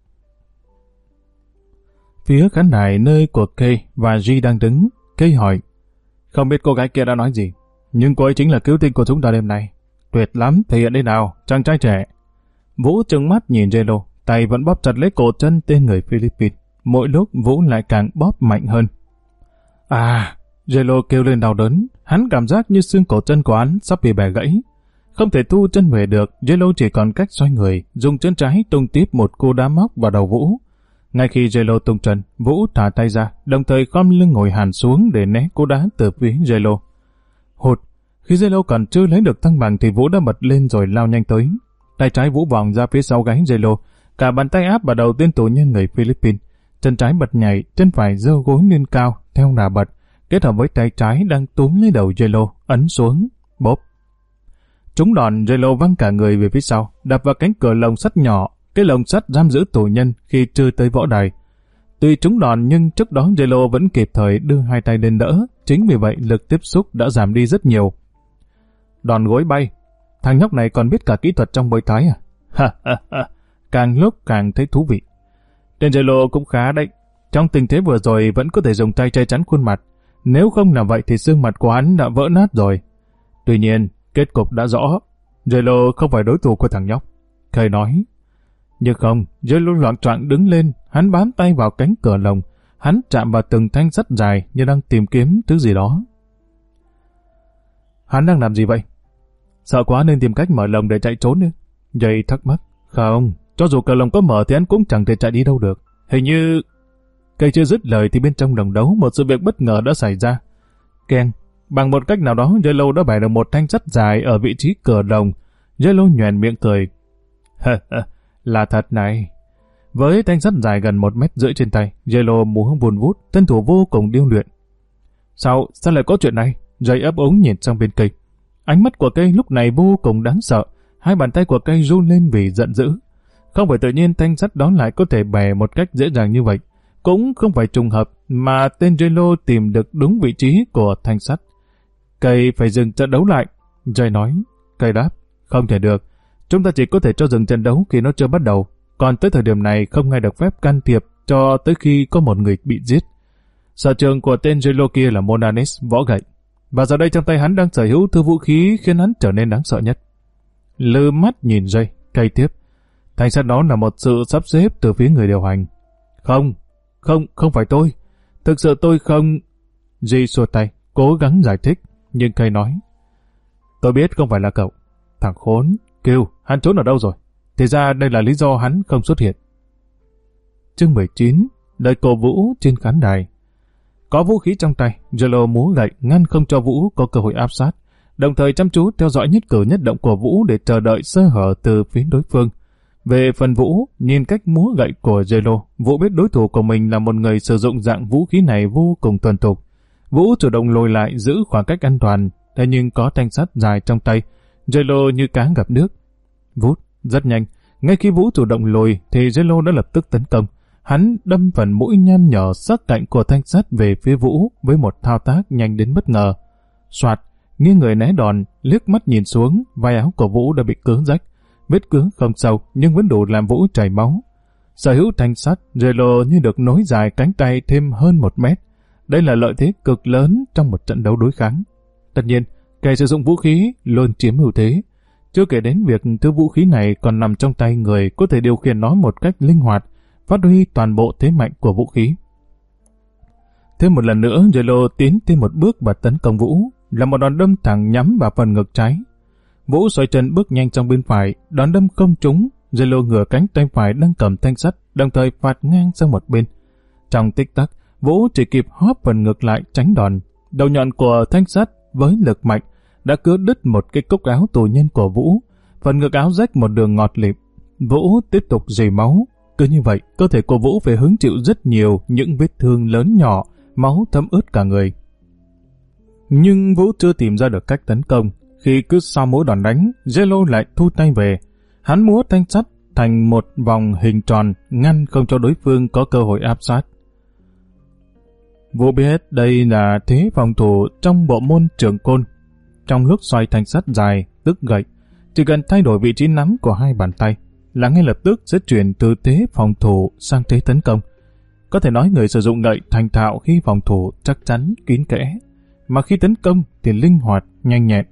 Phía khán đài nơi của Kay và G đang đứng, Kay hỏi. Không biết cô gái kia đã nói gì, nhưng cô ấy chính là cứu tinh của chúng ta đêm nay. Tuyệt lắm, thể hiện đây nào, chàng trai trẻ. Vũ trừng mắt nhìn Jello, tay vẫn bóp chặt lấy cổ chân tên người Philippines. Mỗi lúc Vũ lại càng bóp mạnh hơn. À, Jello kêu lên đau đớn, hắn cảm giác như xương cổ chân của hắn sắp bị bẻ gãy. Không thể thu chân về được, Jello chỉ còn cách xoay người, dùng chân trái tung tiếp một cú đá móc vào đầu Vũ. Ngay khi Jello tung chân, Vũ thả tay ra, đồng thời khom lưng ngồi hẳn xuống để né cú đá từ phía Jello. Hụt, khi Jello còn chưa lấy được thăng bằng thì Vũ đã bật lên rồi lao nhanh tới. Tay trái Vũ vòng ra phía sau gáy Jello, cả bàn tay áp vào đầu tên tù nhân người Philippines. Chân trái bật nhảy, chân phải giơ gối lên cao theo đà bật, kết hợp với tay trái đang túm lấy đầu Jello, ấn xuống, bóp. Trúng đòn, Jello văng cả người về phía sau, đập vào cánh cửa lồng sắt nhỏ, cái lồng sắt giam giữ tù nhân khi chưa tới võ đài. Tuy trúng đòn nhưng trước đó Jello vẫn kịp thời đưa hai tay lên đỡ, chính vì vậy lực tiếp xúc đã giảm đi rất nhiều. Đòn gối bay, thằng nhóc này còn biết cả kỹ thuật trong bơi thái à? Ha ha ha, càng lúc càng thấy thú vị. Tên Jello cũng khá đấy, trong tình thế vừa rồi vẫn có thể dùng tay che chắn khuôn mặt, nếu không làm vậy thì xương mặt của hắn đã vỡ nát rồi. Tuy nhiên, kết cục đã rõ, Jello không phải đối thủ của thằng nhóc. Kay nói. Nhưng không, Jello loạng choạng đứng lên, hắn bám tay vào cánh cửa lồng, hắn chạm vào từng thanh sắt dài như đang tìm kiếm thứ gì đó. Hắn đang làm gì vậy? Sợ quá nên tìm cách mở lồng để chạy trốn nữa. Vậy thắc mắc. Không, cho dù cửa lồng có mở thì hắn cũng chẳng thể chạy đi đâu được. Hình như... Kay chưa dứt lời thì bên trong đồng đấu một sự việc bất ngờ đã xảy ra. Keng, bằng một cách nào đó Jello đã bẻ được một thanh sắt dài ở vị trí cửa lồng. Jello nhoẻn miệng cười. Là thật này. Với thanh sắt dài gần một mét rưỡi trên tay, Jello múa vun vút, thân thủ vô cùng điêu luyện. Sao, sao lại có chuyện này? Jay ấp úng nhìn sang bên Kay. Ánh mắt của Kay lúc này vô cùng đáng sợ. Hai bàn tay của Kay run lên vì giận dữ. Không phải tự nhiên thanh sắt đó lại có thể bẻ một cách dễ dàng như vậy. Cũng không phải trùng hợp mà tên Jello tìm được đúng vị trí của thanh sắt. Kay phải dừng trận đấu lại. Jay nói. Kay đáp. Không thể được. Chúng ta chỉ có thể cho dừng trận đấu khi nó chưa bắt đầu. Còn tới thời điểm này không ai được phép can thiệp cho tới khi có một người bị giết. Sở trường của tên Jello kia là Monanis, võ gậy. Và giờ đây trong tay hắn đang sở hữu thứ vũ khí khiến hắn trở nên đáng sợ nhất. Lư mắt nhìn Jay, Kay tiếp. Thanh sắt đó là một sự sắp xếp từ phía người điều hành. Không, không, không phải tôi. Thực sự tôi không... Jay xua tay, cố gắng giải thích, nhưng Kay nói. Tôi biết không phải là cậu. Thằng khốn, kêu, hắn trốn ở đâu rồi? Thì ra đây là lý do hắn không xuất hiện. Chương mười chín, lời cổ vũ trên khán đài. Có vũ khí trong tay, Jello múa gậy ngăn không cho Vũ có cơ hội áp sát, đồng thời chăm chú theo dõi nhất cử nhất động của Vũ để chờ đợi sơ hở từ phía đối phương. Về phần Vũ, nhìn cách múa gậy của Jello, Vũ biết đối thủ của mình là một người sử dụng dạng vũ khí này vô cùng thuần thục. Vũ chủ động lùi lại giữ khoảng cách an toàn, thế nhưng có thanh sắt dài trong tay, Jello như cá gặp nước. Vút, rất nhanh, ngay khi Vũ chủ động lùi thì Jello đã lập tức tấn công. Hắn đâm phần mũi nham nhở sắc cạnh của thanh sắt về phía Vũ với một thao tác nhanh đến bất ngờ. Soạt, nghiêng người né đòn, liếc mắt nhìn xuống, vai áo của Vũ đã bị cứa rách. Vết cứa không sâu nhưng vẫn đủ làm Vũ chảy máu. Sở hữu thanh sắt, Jello như được nối dài cánh tay thêm hơn một mét. Đây là lợi thế cực lớn trong một trận đấu đối kháng. Tất nhiên, kẻ sử dụng vũ khí luôn chiếm ưu thế. Chưa kể đến việc thứ vũ khí này còn nằm trong tay người có thể điều khiển nó một cách linh hoạt, phát huy toàn bộ thế mạnh của vũ khí. Thêm một lần nữa, Zelo tiến thêm một bước và tấn công Vũ, là một đòn đâm thẳng nhắm vào phần ngực trái. Vũ xoay chân bước nhanh trong bên phải, đòn đâm không trúng, Zelo ngửa cánh tay phải đang cầm thanh sắt, đồng thời phạt ngang sang một bên. Trong tích tắc, Vũ chỉ kịp hóp phần ngực lại tránh đòn. Đầu nhọn của thanh sắt với lực mạnh đã cứa đứt một cái cúc áo tù nhân của Vũ, phần ngực áo rách một đường ngọt lịm. Vũ tiếp tục rỉ máu. Cứ như vậy, cơ thể của Vũ phải hứng chịu rất nhiều những vết thương lớn nhỏ, máu thấm ướt cả người. Nhưng Vũ chưa tìm ra được cách tấn công. Khi cứ sau mỗi đòn đánh, Zelo lại thu tay về. Hắn múa thanh sắt thành một vòng hình tròn, ngăn không cho đối phương có cơ hội áp sát. Vũ biết đây là thế phòng thủ trong bộ môn trường côn. Trong lúc xoay thanh sắt dài, tức gậy, chỉ cần thay đổi vị trí nắm của hai bàn tay, là ngay lập tức sẽ chuyển từ thế phòng thủ sang thế tấn công. Có thể nói người sử dụng gậy thành thạo khi phòng thủ chắc chắn kín kẽ, mà khi tấn công thì linh hoạt, nhanh nhẹn.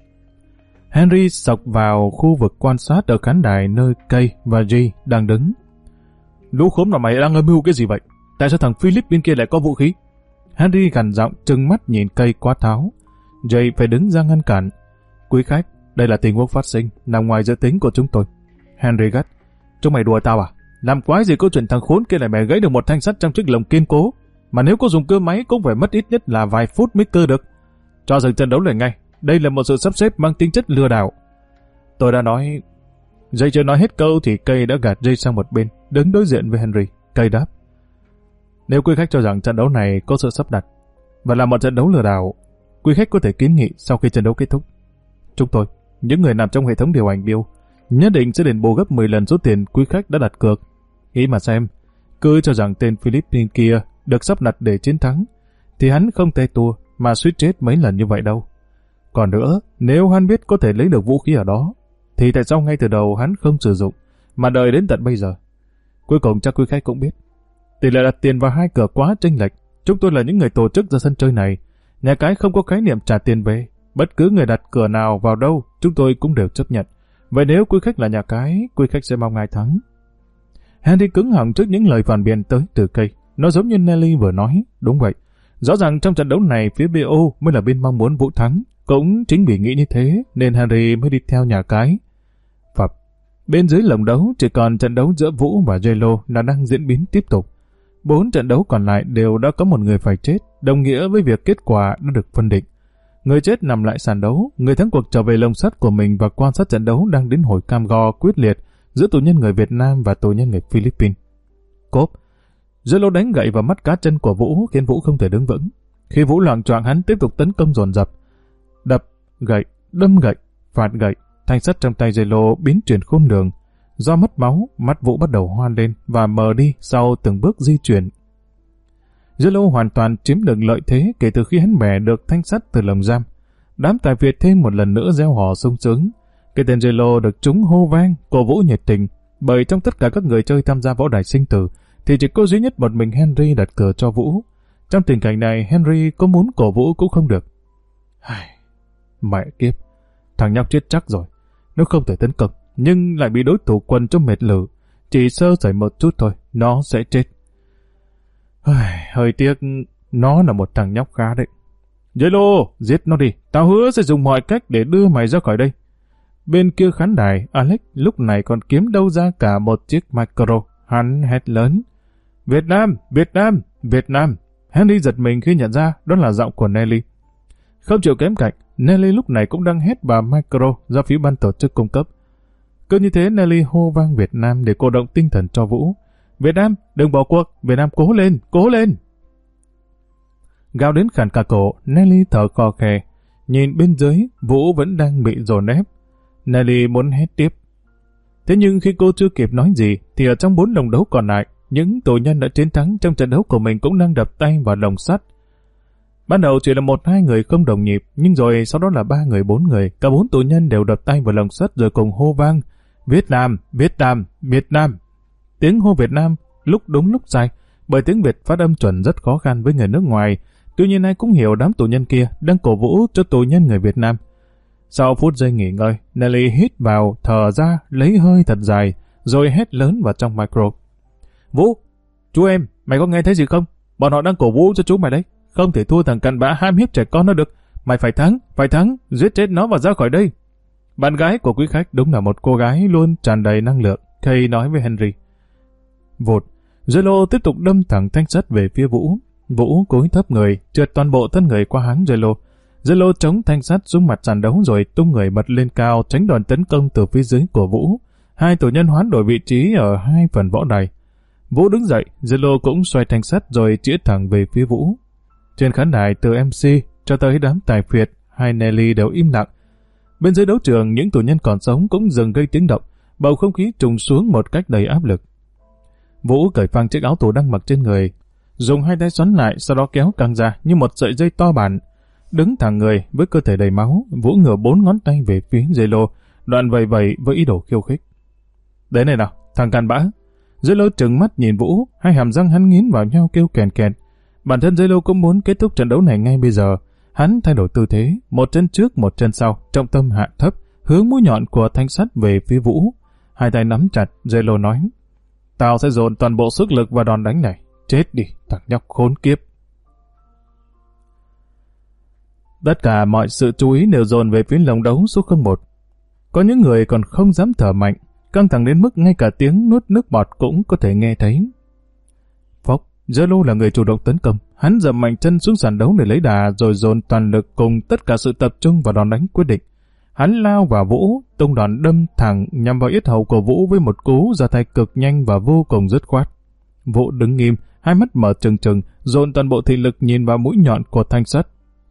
Henry xộc vào khu vực quan sát ở khán đài nơi Kay và G đang đứng. Lũ khốn mà mày đang âm mưu cái gì vậy? Tại sao thằng Philip bên kia lại có vũ khí? Henry gằn giọng trừng mắt nhìn Kay quát tháo. Jay phải đứng ra ngăn cản. Quý khách, đây là tình huống phát sinh, nằm ngoài dự tính của chúng tôi. Henry gắt. Chúng mày đùa tao à? Làm quái gì câu chuyện thằng khốn kia lại mày gãy được một thanh sắt trong chiếc lồng kiên cố, mà nếu có dùng cơ máy cũng phải mất ít nhất là vài phút mới cơ được. Cho dừng trận đấu lại ngay. Đây là một sự sắp xếp mang tính chất lừa đảo. Tôi đã nói... Jay chưa nói hết câu thì Kay đã gạt Jay sang một bên, đứng đối diện với Henry. Kay đáp. Nếu quý khách cho rằng trận đấu này có sự sắp đặt và là một trận đấu lừa đảo, quý khách có thể kiến nghị sau khi trận đấu kết thúc. Chúng tôi, những người nằm trong hệ thống điều hành Bill, nhất định sẽ đền bù gấp mười lần số tiền quý khách đã đặt cược. Nghĩ mà xem, cứ cho rằng tên Philippines kia được sắp đặt để chiến thắng, thì hắn không tê tua mà suýt chết mấy lần như vậy đâu. Còn nữa, nếu hắn biết có thể lấy được vũ khí ở đó, thì tại sao ngay từ đầu hắn không sử dụng, mà đợi đến tận bây giờ? Cuối cùng chắc quý khách cũng biết, tỷ lệ đặt tiền vào hai cửa quá chênh lệch. Chúng tôi là những người tổ chức ra sân chơi này, nhà cái không có khái niệm trả tiền về. Bất cứ người đặt cửa nào vào đâu, chúng tôi cũng đều chấp nhận. Vậy nếu quý khách là nhà cái, quý khách sẽ mong ai thắng? Henry cứng họng trước những lời phản biện tới từ Kay. Nó giống như Nelly vừa nói, đúng vậy. Rõ ràng trong trận đấu này phía bê o mới là bên mong muốn Vũ thắng. Cũng chính vì nghĩ như thế nên Henry mới đi theo nhà cái. Phập. Bên dưới lồng đấu chỉ còn trận đấu giữa Vũ và Zelo là đang diễn biến tiếp tục. Bốn trận đấu còn lại đều đã có một người phải chết, đồng nghĩa với việc kết quả đã được phân định. Người chết nằm lại sàn đấu, người thắng cuộc trở về lồng sắt của mình và quan sát trận đấu đang đến hồi cam go quyết liệt giữa tù nhân người Việt Nam và tù nhân người Philippines. Cốp. Zelo đánh gậy vào mắt cá chân của Vũ khiến Vũ không thể đứng vững. Khi Vũ loạng choạng, hắn tiếp tục tấn công dồn dập, đập gậy, đâm gậy, phạt gậy. Thanh sắt trong tay Zelo biến chuyển khôn lường. Do mất máu, mắt Vũ bắt đầu hoa lên và mờ đi sau từng bước di chuyển. Zelo hoàn toàn chiếm được lợi thế kể từ khi hắn bẻ được thanh sắt từ lồng giam. Đám tài Việt thêm một lần nữa reo hò sung sướng. Cái tên Zelo được chúng hô vang, cổ vũ nhiệt tình. Bởi trong tất cả các người chơi tham gia võ đài sinh tử, thì chỉ có duy nhất một mình Henry đặt cược cho Vũ. Trong tình cảnh này, Henry có muốn cổ vũ cũng không được. Mẹ kiếp, thằng nhóc chết chắc rồi. Nó không thể tấn công, nhưng lại bị đối thủ quần cho mệt lử. Chỉ sơ sẩy một chút thôi, nó sẽ chết. Hơi tiếc, nó là một thằng nhóc khá đấy. Zelo, giết nó đi, tao hứa sẽ dùng mọi cách để đưa mày ra khỏi đây. Bên kia khán đài, Alex lúc này còn kiếm đâu ra cả một chiếc micro. Hắn hét lớn. Việt Nam, Việt Nam, Việt Nam. Henry giật mình khi nhận ra đó là giọng của Nelly. Không chịu kém cạnh, Nelly lúc này cũng đang hét vào micro do phía ban tổ chức cung cấp. Cứ như thế Nelly hô vang Việt Nam để cổ động tinh thần cho Vũ. Việt Nam, đừng bỏ cuộc, Việt Nam cố lên, cố lên. Gào đến khàn cả cổ, Nelly thở khò khè. Nhìn bên dưới, Vũ vẫn đang bị dồn ép. Nelly muốn hét tiếp. Thế nhưng khi cô chưa kịp nói gì, thì ở trong bốn lồng đấu còn lại, những tù nhân đã chiến thắng trong trận đấu của mình cũng đang đập tay vào lồng sắt. Ban đầu chỉ là một hai người không đồng nhịp, nhưng rồi sau đó là ba người bốn người, cả bốn tù nhân đều đập tay vào lồng sắt rồi cùng hô vang Việt Nam, Việt Nam, Việt Nam. Tiếng hô Việt Nam lúc đúng lúc sai, bởi tiếng Việt phát âm chuẩn rất khó khăn với người nước ngoài, Tuy nhiên ai cũng hiểu đám tù nhân kia đang cổ vũ cho tù nhân người Việt Nam. Sau phút giây nghỉ ngơi, Nelly hít vào, thở ra, lấy hơi thật dài, rồi hét lớn vào trong micro. Vũ, chú em, mày có nghe thấy gì không? Bọn họ đang cổ vũ cho chú mày đấy. Không thể thua thằng cặn bã ham hiếp trẻ con nó được. Mày phải thắng, phải thắng, giết chết nó và ra khỏi đây. Bạn gái của quý khách đúng là một cô gái luôn tràn đầy năng lượng, Kay nói với Henry. Vụt, Jello tiếp tục đâm thẳng thanh sắt về phía Vũ. Vũ cúi thấp người, trượt toàn bộ thân người qua háng Jello. Jello chống thanh sắt xuống mặt sàn đấu rồi tung người bật lên cao tránh đòn tấn công từ phía dưới của Vũ. Hai tù nhân hoán đổi vị trí ở hai phần võ đài. Vũ đứng dậy, Jello cũng xoay thanh sắt rồi chĩa thẳng về phía Vũ. Trên khán đài từ em xê cho tới đám tài phiệt, hai Nelly đều im lặng. Bên dưới đấu trường, những tù nhân còn sống cũng dừng gây tiếng động, bầu không khí trùng xuống một cách đầy áp lực. Vũ cởi phăng chiếc áo tù đang mặc trên người, dùng hai tay xoắn lại, sau đó kéo căng ra như một sợi dây to bản. Đứng thẳng người với cơ thể đầy máu, Vũ ngửa bốn ngón tay về phía Jello, đoạn vầy vầy với ý đồ khiêu khích. Đến này nào, thằng cặn bã. Jello trừng mắt nhìn Vũ, hai hàm răng hắn nghiến vào nhau kêu kèn kèn. Bản thân Jello cũng muốn kết thúc trận đấu này ngay bây giờ. Hắn thay đổi tư thế, một chân trước một chân sau, trọng tâm hạ thấp, hướng mũi nhọn của thanh sắt về phía Vũ. Hai tay nắm chặt, Jello nói: Tao sẽ dồn toàn bộ sức lực vào đòn đánh này. Chết đi, thằng nhóc khốn kiếp. Tất cả mọi sự chú ý đều dồn về phía lồng đấu số không một. Có những người còn không dám thở mạnh, căng thẳng đến mức ngay cả tiếng nuốt nước bọt cũng có thể nghe thấy. Phốc, Jello là người chủ động tấn công. Hắn dậm mạnh chân xuống sàn đấu để lấy đà rồi dồn toàn lực cùng tất cả sự tập trung vào đòn đánh quyết định. Hắn lao vào Vũ, tung đòn đâm thẳng nhằm vào yết hầu của Vũ với một cú ra tay cực nhanh và vô cùng dứt khoát. Vũ đứng nghiêm, hai mắt mở trừng trừng, dồn toàn bộ thị lực nhìn vào mũi nhọn của thanh sắt.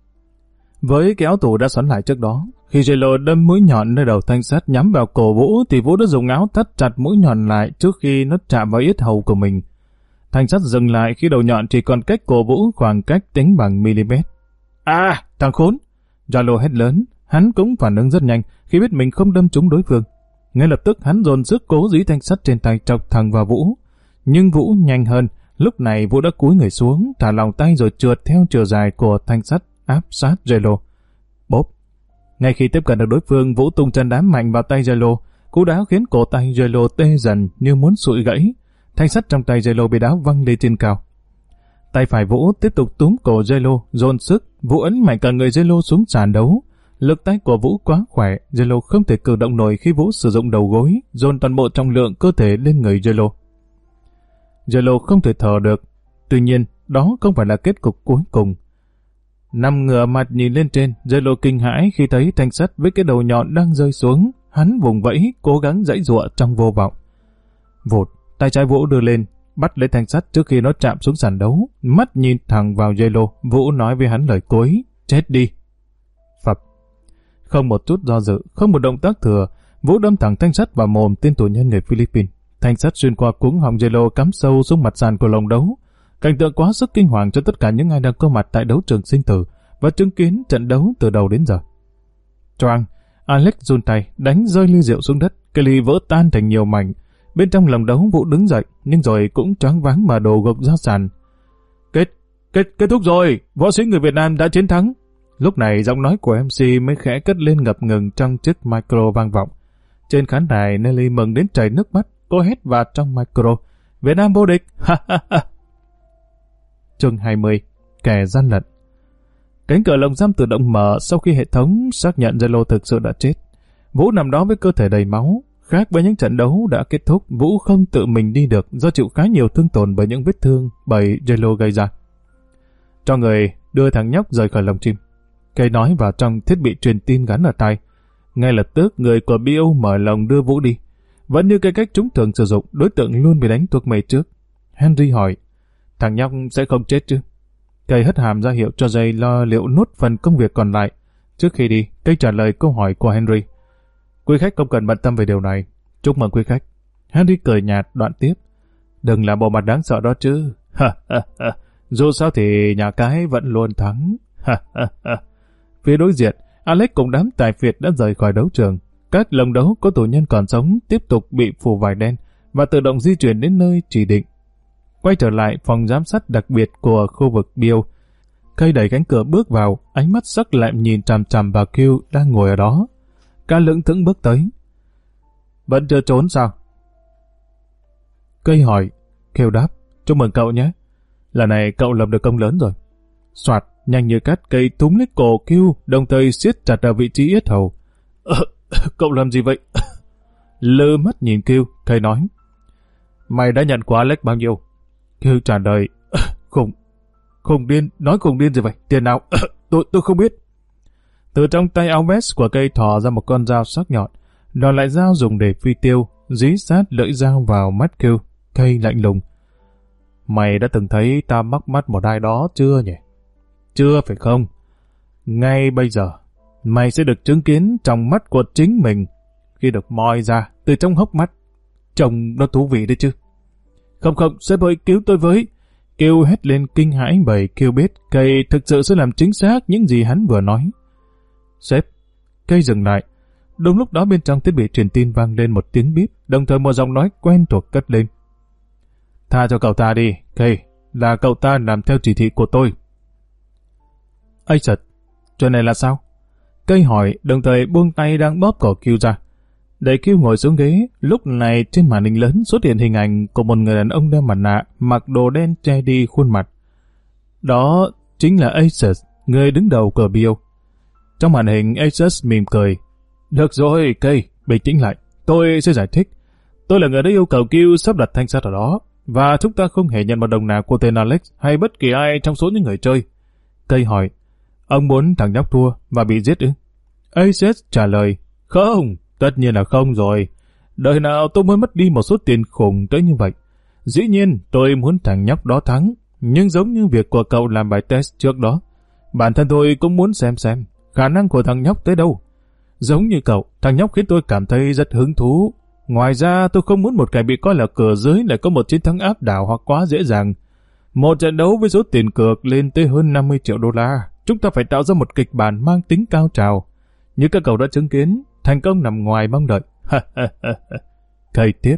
Với cái áo tù đã xoắn lại trước đó, khi Jello đâm mũi nhọn nơi đầu thanh sắt nhắm vào cổ Vũ thì Vũ đã dùng áo thắt chặt mũi nhọn lại trước khi nó chạm vào yết hầu của mình. Thanh sắt dừng lại khi đầu nhọn chỉ còn cách cổ Vũ khoảng cách tính bằng mm. À, thằng khốn! Jello hét lớn, hắn cũng phản ứng rất nhanh khi biết mình không đâm trúng đối phương. Ngay lập tức hắn dồn sức cố dí thanh sắt trên tay chọc thẳng vào Vũ. Nhưng Vũ nhanh hơn, lúc này Vũ đã cúi người xuống, thả lòng tay rồi trượt theo chiều dài của thanh sắt áp sát Jello. Bốp! Ngay khi tiếp cận được đối phương, Vũ tung chân đá mạnh vào tay Jello. Cú đá khiến cổ tay Jello tê dần như muốn sụi gãy. Thanh sắt trong tay Jello bị đá văng lên trên cao. Tay phải Vũ tiếp tục túm cổ Jello, dồn sức. Vũ ấn mạnh cả người Jello xuống sàn đấu. Lực tay của Vũ quá khỏe, Jello không thể cử động nổi khi Vũ sử dụng đầu gối, dồn toàn bộ trọng lượng cơ thể lên người Jello. Jello không thể thở được. Tuy nhiên, đó không phải là kết cục cuối cùng. Nằm ngửa mặt nhìn lên trên, Jello kinh hãi khi thấy thanh sắt với cái đầu nhọn đang rơi xuống. Hắn vùng vẫy, cố gắng giãy giụa trong vô vọng. Vụt, tay trái Vũ đưa lên, bắt lấy thanh sắt trước khi nó chạm xuống sàn đấu. Mắt nhìn thẳng vào Jello, Vũ nói với hắn lời cuối: chết đi. Phập. Không một chút do dự, không một động tác thừa, Vũ đâm thẳng thanh sắt vào mồm tên tù nhân người Philippines. Thanh sắt xuyên qua cuống họng Jello cắm sâu xuống mặt sàn của lồng đấu. Cảnh tượng quá sức kinh hoàng cho tất cả những ai đang có mặt tại đấu trường sinh tử và chứng kiến trận đấu từ đầu đến giờ. Choang, Alex run tay, đánh rơi ly rượu xuống đất, cái ly vỡ tan thành nhiều mảnh. Bên trong lồng đấu Vũ đứng dậy, nhưng rồi cũng choáng váng mà đổ gục ra sàn. Kết, kết, kết thúc rồi, võ sĩ người Việt Nam đã chiến thắng. Lúc này giọng nói của em xê mới khẽ cất lên ngập ngừng trong chiếc micro vang vọng. Trên khán đài, Nelly mừng đến chảy nước mắt, cô hét vào trong micro: Việt Nam vô địch! Ha ha ha! Chương hai mươi. Kẻ gian lận. Cánh cửa lồng giam tự động mở sau khi hệ thống xác nhận Jello thực sự đã chết. Vũ nằm đó với cơ thể đầy máu. Khác với những trận đấu đã kết thúc, Vũ không tự mình đi được do chịu khá nhiều thương tổn bởi những vết thương bởi Jello gây ra. Cho người đưa thằng nhóc rời khỏi lồng chim. Cây nói vào trong thiết bị truyền tin gắn ở tai. Ngay lập tức người của bê o mở lồng đưa Vũ đi. Vẫn như cái cách chúng thường sử dụng, đối tượng luôn bị đánh thuốc mê trước. Henry hỏi: thằng nhóc sẽ không chết chứ? Cây hất hàm ra hiệu cho Jay lo liệu nốt phần công việc còn lại. Trước khi đi, Cây trả lời câu hỏi của Henry: quý khách không cần bận tâm về điều này. Chúc mừng quý khách. Henry cười nhạt đoạn tiếp: đừng làm bộ mặt đáng sợ đó chứ. Dù sao thì nhà cái vẫn luôn thắng. Phía đối diện, Alex cùng đám tài phiệt đã rời khỏi đấu trường. Các lồng đấu có tù nhân còn sống tiếp tục bị phủ vải đen và tự động di chuyển đến nơi chỉ định. Quay trở lại phòng giám sát đặc biệt của khu vực bê o. Cây đẩy cánh cửa bước vào, ánh mắt sắc lẹm nhìn chằm chằm vào Q đang ngồi ở đó. Ca lững thững bước tới. Vẫn chưa trốn sao? Cây hỏi. Q đáp. Chúc mừng cậu nhé. Lần này cậu lập được công lớn rồi. Soạt, nhanh như cắt, cây túm lấy cổ Q, đồng thời siết chặt ở vị trí yết hầu. Ờ, cậu làm gì vậy? Lơ mắt nhìn Q, cây nói. Mày đã nhận của Alex bao nhiêu? Q trả lời. Khùng, khùng điên, nói khùng điên gì vậy? Tiền nào? tôi, tôi không biết. Từ trong tay áo vest của cây thò ra một con dao sắc nhọn, đòn lại dao dùng để phi tiêu, dí sát lưỡi dao vào mắt Q. Cây lạnh lùng. Mày đã từng thấy ta mắc mắt một ai đó chưa nhỉ? Chưa phải không? Ngay bây giờ, mày sẽ được chứng kiến trong mắt của chính mình khi được moi ra từ trong hốc mắt. Trông nó thú vị đấy chứ. Không không, sếp ơi, cứu tôi với. Kêu hét lên kinh hãi bởi Kêu biết cây thực sự sẽ làm chính xác những gì hắn vừa nói. Sếp, cây dừng lại. Đúng lúc đó bên trong thiết bị truyền tin vang lên một tiếng bíp, đồng thời một giọng nói quen thuộc cất lên. Tha cho cậu ta đi, cây, là cậu ta làm theo chỉ thị của tôi. Ây sật, chuyện này là sao? Cây hỏi, đồng thời buông tay đang bóp cổ Q ra. Đẩy Q ngồi xuống ghế, lúc này trên màn hình lớn xuất hiện hình ảnh của một người đàn ông đeo mặt nạ, mặc đồ đen che đi khuôn mặt. Đó chính là Asus, người đứng đầu cờ Bio. Trong màn hình, Asus mỉm cười. Được rồi, cây, bình tĩnh lại. Tôi sẽ giải thích. Tôi là người đã yêu cầu Q sắp đặt thanh sát ở đó, và chúng ta không hề nhận một đồng nào của tên Alex hay bất kỳ ai trong số những người chơi. Cây hỏi, ông muốn thằng nhóc thua và bị giết ư? Asus trả lời, không, tất nhiên là không rồi. Đời nào tôi mới mất đi một số tiền khủng tới như vậy. Dĩ nhiên tôi muốn thằng nhóc đó thắng, nhưng giống như việc của cậu làm bài test trước đó, bản thân tôi cũng muốn xem xem khả năng của thằng nhóc tới đâu. Giống như cậu, thằng nhóc khiến tôi cảm thấy rất hứng thú. Ngoài ra tôi không muốn một kẻ bị coi là cửa dưới lại có một chiến thắng áp đảo hoặc quá dễ dàng. Một trận đấu với số tiền cược lên tới hơn năm mươi triệu đô la, chúng ta phải tạo ra một kịch bản mang tính cao trào. Như các cậu đã chứng kiến, thành công nằm ngoài mong đợi. Cây tiếp.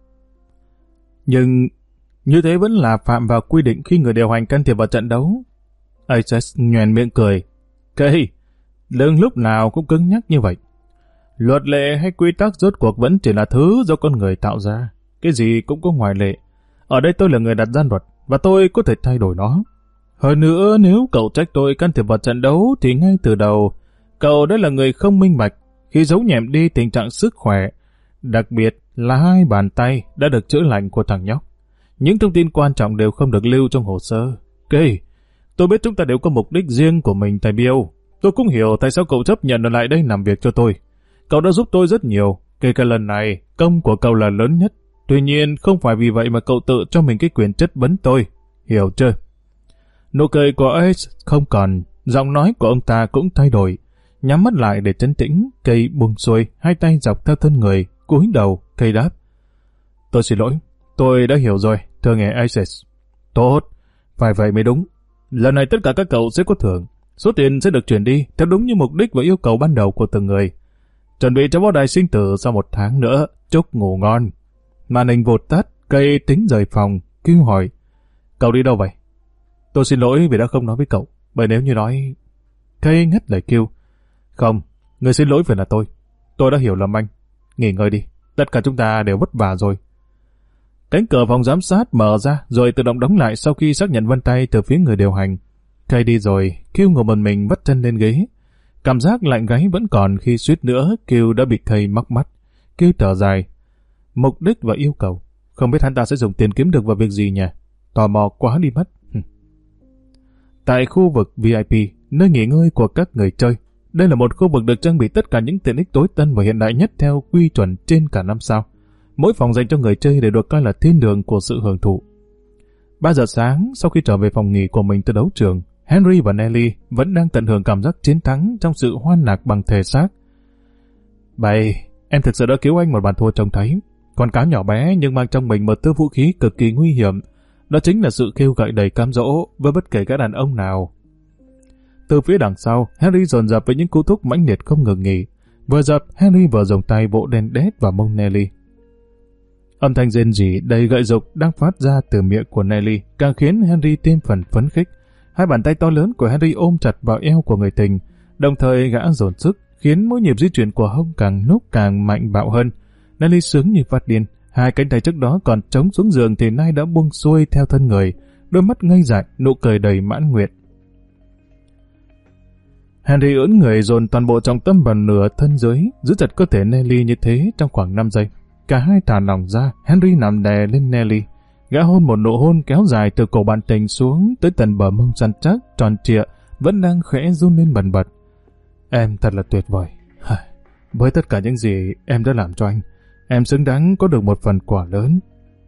Nhưng như thế vẫn là phạm vào quy định khi người điều hành can thiệp vào trận đấu. Asus nhoẻn miệng cười. Cây, đừng lúc nào cũng cứng nhắc như vậy. Luật lệ hay quy tắc rốt cuộc vẫn chỉ là thứ do con người tạo ra. Cái gì cũng có ngoại lệ. Ở đây tôi là người đặt ra luật, và tôi có thể thay đổi nó. Hơn nữa, nếu cậu trách tôi can thiệp vào trận đấu, thì ngay từ đầu, cậu đã là người không minh bạch khi giấu nhẹm đi tình trạng sức khỏe, đặc biệt là hai bàn tay đã được chữa lành của thằng nhóc. Những thông tin quan trọng đều không được lưu trong hồ sơ. Cây, tôi biết chúng ta đều có mục đích riêng của mình tại Bio. Tôi cũng hiểu tại sao cậu chấp nhận ở lại đây làm việc cho tôi. Cậu đã giúp tôi rất nhiều, kể cả lần này, công của cậu là lớn nhất. Tuy nhiên, không phải vì vậy mà cậu tự cho mình cái quyền chất vấn tôi. Hiểu chưa? Nụ cười của Ace không còn, giọng nói của ông ta cũng thay đổi. Nhắm mắt lại để trấn tĩnh, cây buông xuôi, hai tay dọc theo thân người, cúi đầu, cây đáp. Tôi xin lỗi, tôi đã hiểu rồi, thưa ngài Ace. Tốt, phải vậy mới đúng. Lần này tất cả các cậu sẽ có thưởng. Số tiền sẽ được chuyển đi theo đúng như mục đích và yêu cầu ban đầu của từng người. Chuẩn bị cho võ đài sinh tử sau một tháng nữa, chúc ngủ ngon. Màn hình vụt tắt, cây tính rời phòng, kêu hỏi. Cậu đi đâu vậy? Tôi xin lỗi vì đã không nói với cậu, bởi nếu như nói... Cây ngắt lời kêu. Không, người xin lỗi phải là tôi. Tôi đã hiểu lầm anh. Nghỉ ngơi đi, tất cả chúng ta đều vất vả rồi. Cánh cửa phòng giám sát mở ra rồi tự động đóng lại sau khi xác nhận vân tay từ phía người điều hành. Cây đi rồi, kêu ngồi một mình vắt chân lên ghế. Cảm giác lạnh gáy vẫn còn khi suýt nữa Kiều đã bị thầy mắc mắt. Kiều thở dài. Mục đích và yêu cầu. Không biết hắn ta sẽ dùng tiền kiếm được vào việc gì nhỉ? Tò mò quá đi mất. Tại khu vực vi ai pi, nơi nghỉ ngơi của các người chơi, đây là một khu vực được trang bị tất cả những tiện ích tối tân và hiện đại nhất theo quy chuẩn trên cả năm sao. Mỗi phòng dành cho người chơi đều được coi là thiên đường của sự hưởng thụ. ba giờ sáng, sau khi trở về phòng nghỉ của mình từ đấu trường, Henry và Nelly vẫn đang tận hưởng cảm giác chiến thắng trong sự hoan lạc bằng thể xác. Bày, em thực sự đã cứu anh một bàn thua trông thấy. Con cá nhỏ bé nhưng mang trong mình một thứ vũ khí cực kỳ nguy hiểm. Đó chính là sự kêu gọi đầy cám dỗ với bất kể các đàn ông nào. Từ phía đằng sau, Henry dồn dập với những cú thúc mãnh liệt không ngừng nghỉ. Vừa dập, Henry vừa dùng tay vỗ đen đét vào mông Nelly. Âm thanh rên rỉ đầy gợi dục đang phát ra từ miệng của Nelly càng khiến Henry thêm phần phấn khích. Hai bàn tay to lớn của Henry ôm chặt vào eo của người tình, đồng thời gã dồn sức, khiến mỗi nhịp di chuyển của hông càng lúc càng mạnh bạo hơn. Nelly sướng như phát điên, hai cánh tay trước đó còn chống xuống giường thì nay đã buông xuôi theo thân người, đôi mắt ngây dại, nụ cười đầy mãn nguyện. Henry ưỡn người dồn toàn bộ trọng tâm vào nửa thân dưới, giữ chặt cơ thể Nelly như thế trong khoảng năm giây. Cả hai thả lỏng ra, Henry nằm đè lên Nelly. Gã hôn một nụ hôn kéo dài từ cổ bạn tình xuống tới tận bờ mông săn chắc, tròn trịa, vẫn đang khẽ run lên bần bật. Em thật là tuyệt vời. Với tất cả những gì em đã làm cho anh, em xứng đáng có được một phần quà lớn.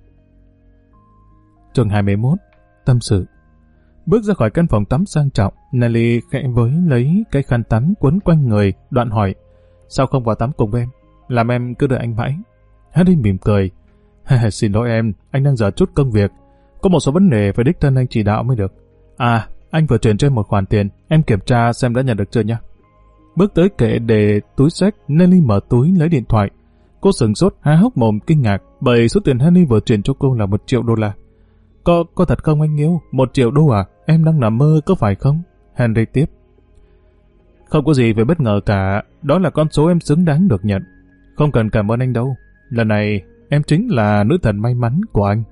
Chương hai mươi mốt. Tâm sự. Bước ra khỏi căn phòng tắm sang trọng, Nelly khẽ với lấy cái khăn tắm quấn quanh người, đoạn hỏi, sao không vào tắm cùng em? Làm em cứ đợi anh mãi. Henry mỉm cười. Xin lỗi em, anh đang dở chút công việc. Có một số vấn đề phải đích thân anh chỉ đạo mới được. À, anh vừa chuyển cho em một khoản tiền, em kiểm tra xem đã nhận được chưa nhé. Bước tới kệ để túi xách, Nelly mở túi lấy điện thoại. Cô sửng sốt há hốc mồm kinh ngạc bởi số tiền Henry vừa chuyển cho cô là một triệu đô la. Có, có thật không anh yêu? Một triệu đô à? Em đang nằm mơ có phải không? Henry tiếp. Không có gì phải bất ngờ cả, đó là con số em xứng đáng được nhận. Không cần cảm ơn anh đâu. Lần này, em chính là nữ thần may mắn của anh.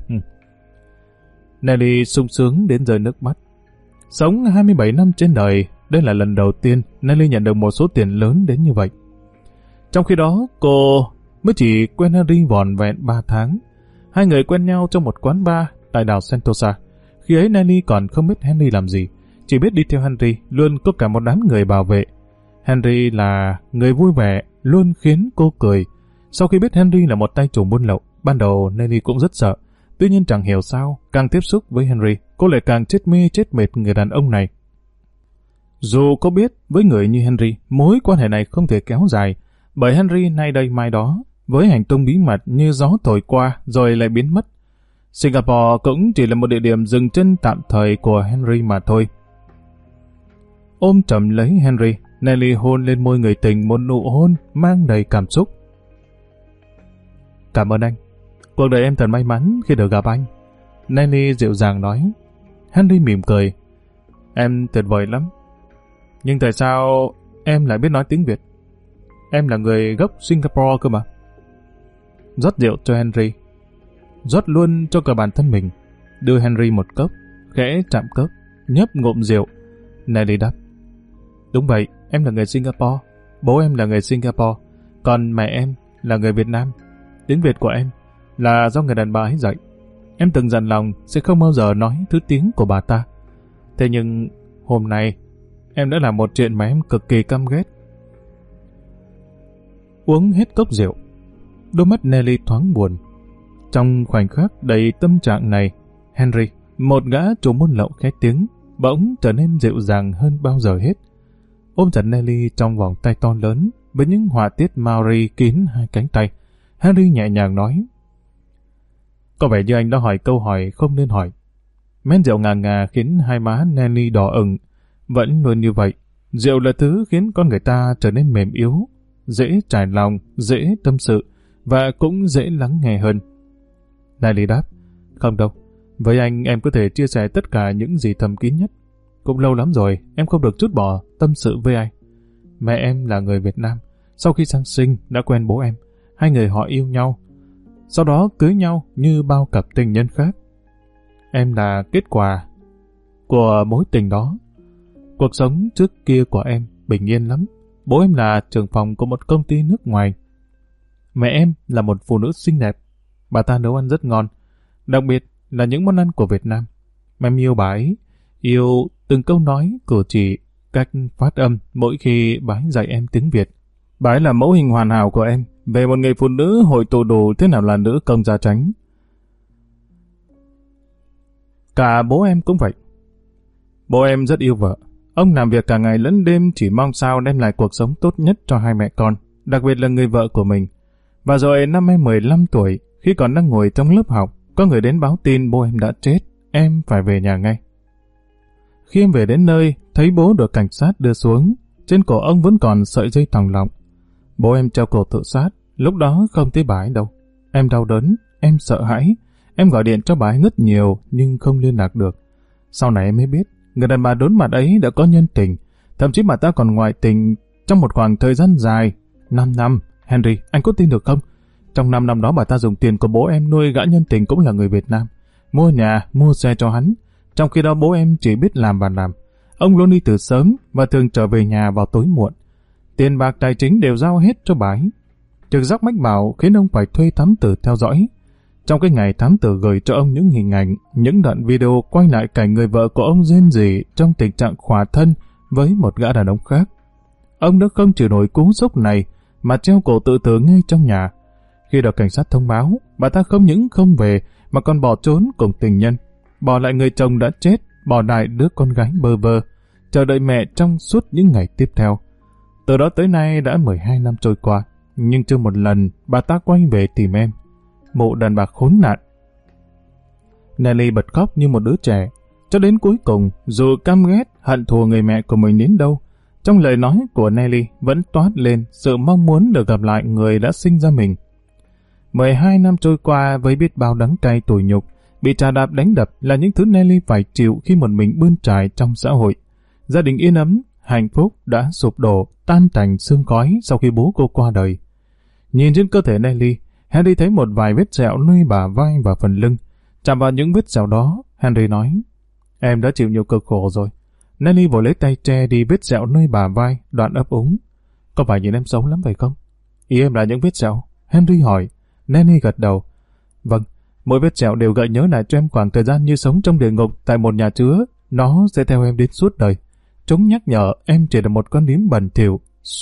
Nelly sung sướng đến rơi nước mắt. Sống hai mươi bảy năm trên đời, đây là lần đầu tiên Nelly nhận được một số tiền lớn đến như vậy. Trong khi đó, cô mới chỉ quen Henry vỏn vẹn ba tháng. Hai người quen nhau trong một quán bar tại đảo Sentosa. Khi ấy Nelly còn không biết Henry làm gì, chỉ biết đi theo Henry luôn có cả một đám người bảo vệ. Henry là người vui vẻ, luôn khiến cô cười. Sau khi biết Henry là một tay chủ buôn lậu, ban đầu Nelly cũng rất sợ. Tuy nhiên chẳng hiểu sao, càng tiếp xúc với Henry, cô lại càng chết mê chết mệt người đàn ông này. Dù cô biết với người như Henry, mối quan hệ này không thể kéo dài, bởi Henry nay đây mai đó, với hành tung bí mật như gió thổi qua rồi lại biến mất. Singapore cũng chỉ là một địa điểm dừng chân tạm thời của Henry mà thôi. Ôm chầm lấy Henry, Nelly hôn lên môi người tình một nụ hôn mang đầy cảm xúc. Cảm ơn anh. Cuộc đời em thật may mắn khi được gặp anh. Nelly dịu dàng nói. Henry mỉm cười. Em tuyệt vời lắm. Nhưng tại sao em lại biết nói tiếng Việt? Em là người gốc Singapore cơ mà. Rót rượu cho Henry. Rót luôn cho cả bản thân mình. Đưa Henry một cốc, khẽ chạm cốc, nhấp ngụm rượu. Nelly đáp. Đúng vậy, em là người Singapore. Bố em là người Singapore. Còn mẹ em là người Việt Nam. Tiếng Việt của em là do người đàn bà ấy dạy. Em từng dặn lòng sẽ không bao giờ nói thứ tiếng của bà ta. Thế nhưng hôm nay em đã làm một chuyện mà em cực kỳ căm ghét. Uống hết cốc rượu, đôi mắt Nelly thoáng buồn. Trong khoảnh khắc đầy tâm trạng này, Henry, một gã chủ buôn lậu khét tiếng, bỗng trở nên dịu dàng hơn bao giờ hết. Ôm chặt Nelly trong vòng tay to lớn với những họa tiết Maori kín hai cánh tay, Henry nhẹ nhàng nói. Có vẻ như anh đã hỏi câu hỏi không nên hỏi. Men rượu ngà ngà khiến hai má Nelly đỏ ửng. Vẫn luôn như vậy, rượu là thứ khiến con người ta trở nên mềm yếu, dễ trải lòng, dễ tâm sự, và cũng dễ lắng nghe hơn. Nelly đáp, không đâu, với anh em có thể chia sẻ tất cả những gì thầm kín nhất. Cũng lâu lắm rồi, em không được trút bỏ tâm sự với anh. Mẹ em là người Việt Nam, sau khi sang sinh đã quen bố em, hai người họ yêu nhau, sau đó cưới nhau như bao cặp tình nhân khác. Em là kết quả của mối tình đó. Cuộc sống trước kia của em bình yên lắm. Bố em là trưởng phòng của một công ty nước ngoài. Mẹ em là một phụ nữ xinh đẹp. Bà ta nấu ăn rất ngon, đặc biệt là những món ăn của Việt Nam. Em yêu bà ấy, yêu từng câu nói, cử chỉ, cách phát âm mỗi khi bà ấy dạy em tiếng Việt. Bà ấy là mẫu hình hoàn hảo của em về một người phụ nữ hội tụ đủ thế nào là nữ công gia chánh. Cả bố em cũng vậy. Bố em rất yêu vợ. Ông làm việc cả ngày lẫn đêm chỉ mong sao đem lại cuộc sống tốt nhất cho hai mẹ con, đặc biệt là người vợ của mình. Và rồi năm em mười lăm tuổi, khi còn đang ngồi trong lớp học, có người đến báo tin bố em đã chết, em phải về nhà ngay. Khi em về đến nơi, thấy bố được cảnh sát đưa xuống, trên cổ ông vẫn còn sợi dây thòng lọng. Bố em treo cổ tự sát, lúc đó không thấy bà ấy đâu. Em đau đớn, em sợ hãi, em gọi điện cho bà ấy rất nhiều nhưng không liên lạc được. Sau này em mới biết, Người đàn bà đốn mặt ấy đã có nhân tình, thậm chí bà ta còn ngoại tình trong một khoảng thời gian dài. năm năm, Henry, anh có tin được không? Trong năm năm đó bà ta dùng tiền của bố em nuôi gã nhân tình cũng là người Việt Nam, mua nhà, mua xe cho hắn. Trong khi đó bố em chỉ biết làm và làm. Ông luôn đi từ sớm và thường trở về nhà vào tối muộn. Tiền bạc tài chính đều giao hết cho bà ấy. Trực giác mách bảo khiến ông phải thuê thám tử theo dõi. Trong cái ngày thám tử gửi cho ông những hình ảnh, những đoạn video quay lại cảnh người vợ của ông rên rỉ trong tình trạng khỏa thân với một gã đàn ông khác. Ông đã không chịu nổi cú sốc này mà treo cổ tự tử ngay trong nhà. Khi được cảnh sát thông báo, bà ta không những không về mà còn bỏ trốn cùng tình nhân, bỏ lại người chồng đã chết, bỏ lại đứa con gái bơ vơ, chờ đợi mẹ trong suốt những ngày tiếp theo. Từ đó tới nay đã mười hai năm trôi qua, nhưng chưa một lần bà ta quay về tìm em. Mụ đàn bà khốn nạn. Nelly bật khóc như một đứa trẻ, cho đến cuối cùng, dù căm ghét, hận thù người mẹ của mình đến đâu, trong lời nói của Nelly vẫn toát lên sự mong muốn được gặp lại người đã sinh ra mình. mười hai năm trôi qua với biết bao đắng cay tủi nhục, bị trà đạp đánh đập là những thứ Nelly phải chịu khi một mình bươn trải trong xã hội. Gia đình yên ấm, hạnh phúc đã sụp đổ, tan tành sương khói sau khi bố cô qua đời. Nhìn trên cơ thể Nelly, Henry thấy một vài vết sẹo nơi bả vai và phần lưng. Chạm vào những vết sẹo đó, Henry nói, em đã chịu nhiều cực khổ rồi. Nelly vội lấy tay che đi vết sẹo nơi bả vai, đoạn ấp úng. Có phải nhìn em xấu lắm phải không? Ý em là những vết sẹo? Henry hỏi. Nelly gật đầu. Vâng, mỗi vết sẹo đều gợi nhớ lại cho em khoảng thời gian như sống trong địa ngục tại một nhà chứa. Nó sẽ theo em đến suốt đời. Chúng nhắc nhở em chỉ là một con điếm bẩn thỉu.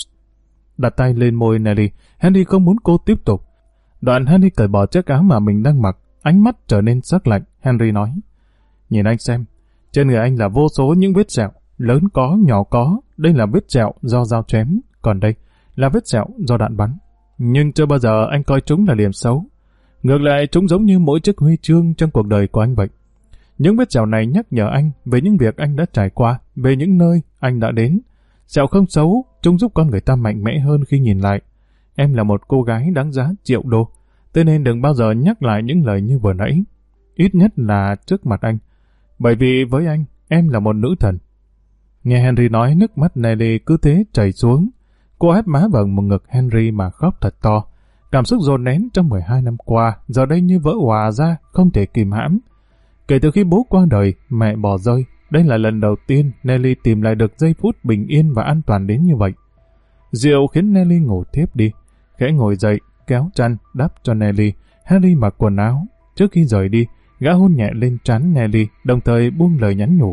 Đặt tay lên môi Nelly, Henry không muốn cô tiếp tục. Đoạn Henry cởi bỏ chiếc áo mà mình đang mặc, ánh mắt trở nên sắc lạnh. Henry nói, nhìn anh xem, trên người anh là vô số những vết sẹo, lớn có, nhỏ có. Đây là vết sẹo do dao chém, còn đây là vết sẹo do đạn bắn. Nhưng chưa bao giờ anh coi chúng là điểm xấu. Ngược lại, chúng giống như mỗi chiếc huy chương trong cuộc đời của anh vậy. Những vết sẹo này nhắc nhở anh về những việc anh đã trải qua, về những nơi anh đã đến. Sẹo không xấu, chúng giúp con người ta mạnh mẽ hơn khi nhìn lại. Em là một cô gái đáng giá triệu đô, thế nên đừng bao giờ nhắc lại những lời như vừa nãy. Ít nhất là trước mặt anh. Bởi vì với anh, em là một nữ thần. Nghe Henry nói, nước mắt Nelly cứ thế chảy xuống. Cô ép má vào một ngực Henry mà khóc thật to. Cảm xúc dồn nén trong mười hai năm qua, giờ đây như vỡ òa ra, không thể kìm hãm. Kể từ khi bố qua đời, mẹ bỏ rơi, đây là lần đầu tiên Nelly tìm lại được giây phút bình yên và an toàn đến như vậy. Rượu khiến Nelly ngủ thiếp đi. Khẽ ngồi dậy, kéo chăn, đắp cho Nelly. Henry mặc quần áo. Trước khi rời đi, gã hôn nhẹ lên trán Nelly, đồng thời buông lời nhắn nhủ.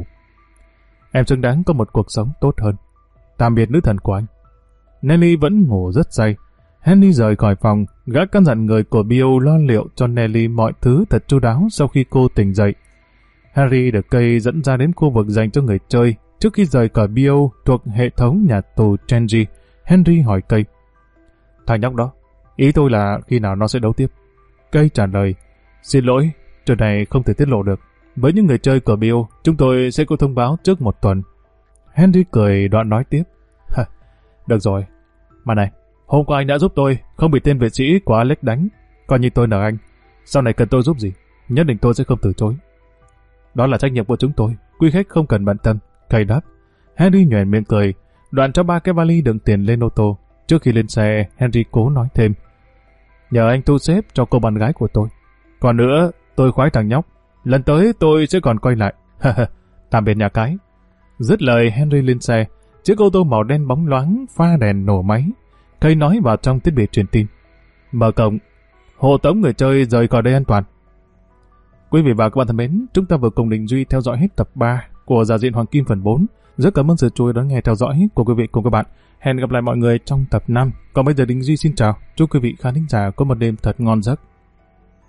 Em xứng đáng có một cuộc sống tốt hơn. Tạm biệt nữ thần của anh. Nelly vẫn ngủ rất say. Henry rời khỏi phòng, gã căn dặn người của Bill lo liệu cho Nelly mọi thứ thật chu đáo sau khi cô tỉnh dậy. Harry được Kay dẫn ra đến khu vực dành cho người chơi. Trước khi rời khỏi Bill thuộc hệ thống nhà tù Chenji, Henry hỏi Kay. Thằng nhóc đó, ý tôi là khi nào nó sẽ đấu tiếp? Kay trả lời, xin lỗi, chuyện này không thể tiết lộ được. Với những người chơi của Bill, chúng tôi sẽ có thông báo trước một tuần. Henry cười đoạn nói tiếp. Được rồi. Mà này, hôm qua anh đã giúp tôi không bị tên vệ sĩ của Alex đánh. Coi như tôi nợ anh. Sau này cần tôi giúp gì, nhất định tôi sẽ không từ chối. Đó là trách nhiệm của chúng tôi. Quý khách không cần bận tâm. Kay đáp. Henry nhoẻn miệng cười, đoạn cho ba cái vali đựng tiền lên ô tô. Trước khi lên xe, Henry cố nói thêm. Nhờ anh thu xếp cho cô bạn gái của tôi. Còn nữa, tôi khoái thằng nhóc. Lần tới tôi sẽ còn quay lại. Tạm biệt nhà cái. Dứt lời, Henry lên xe. Chiếc ô tô màu đen bóng loáng, pha đèn nổ máy. Kay nói vào trong thiết bị truyền tin. Mở cổng. Hộ tống người chơi rời khỏi đây an toàn. Quý vị và các bạn thân mến, chúng ta vừa cùng Đình Duy theo dõi hết tập ba của Giả Diện Hoàng Kim phần bốn. Rất cảm ơn sự chú ý đón nghe theo dõi của quý vị cùng các bạn. Hẹn gặp lại mọi người trong tập năm. Còn bây giờ Đình Duy xin chào. Chúc quý vị khán thính giả có một đêm thật ngon giấc.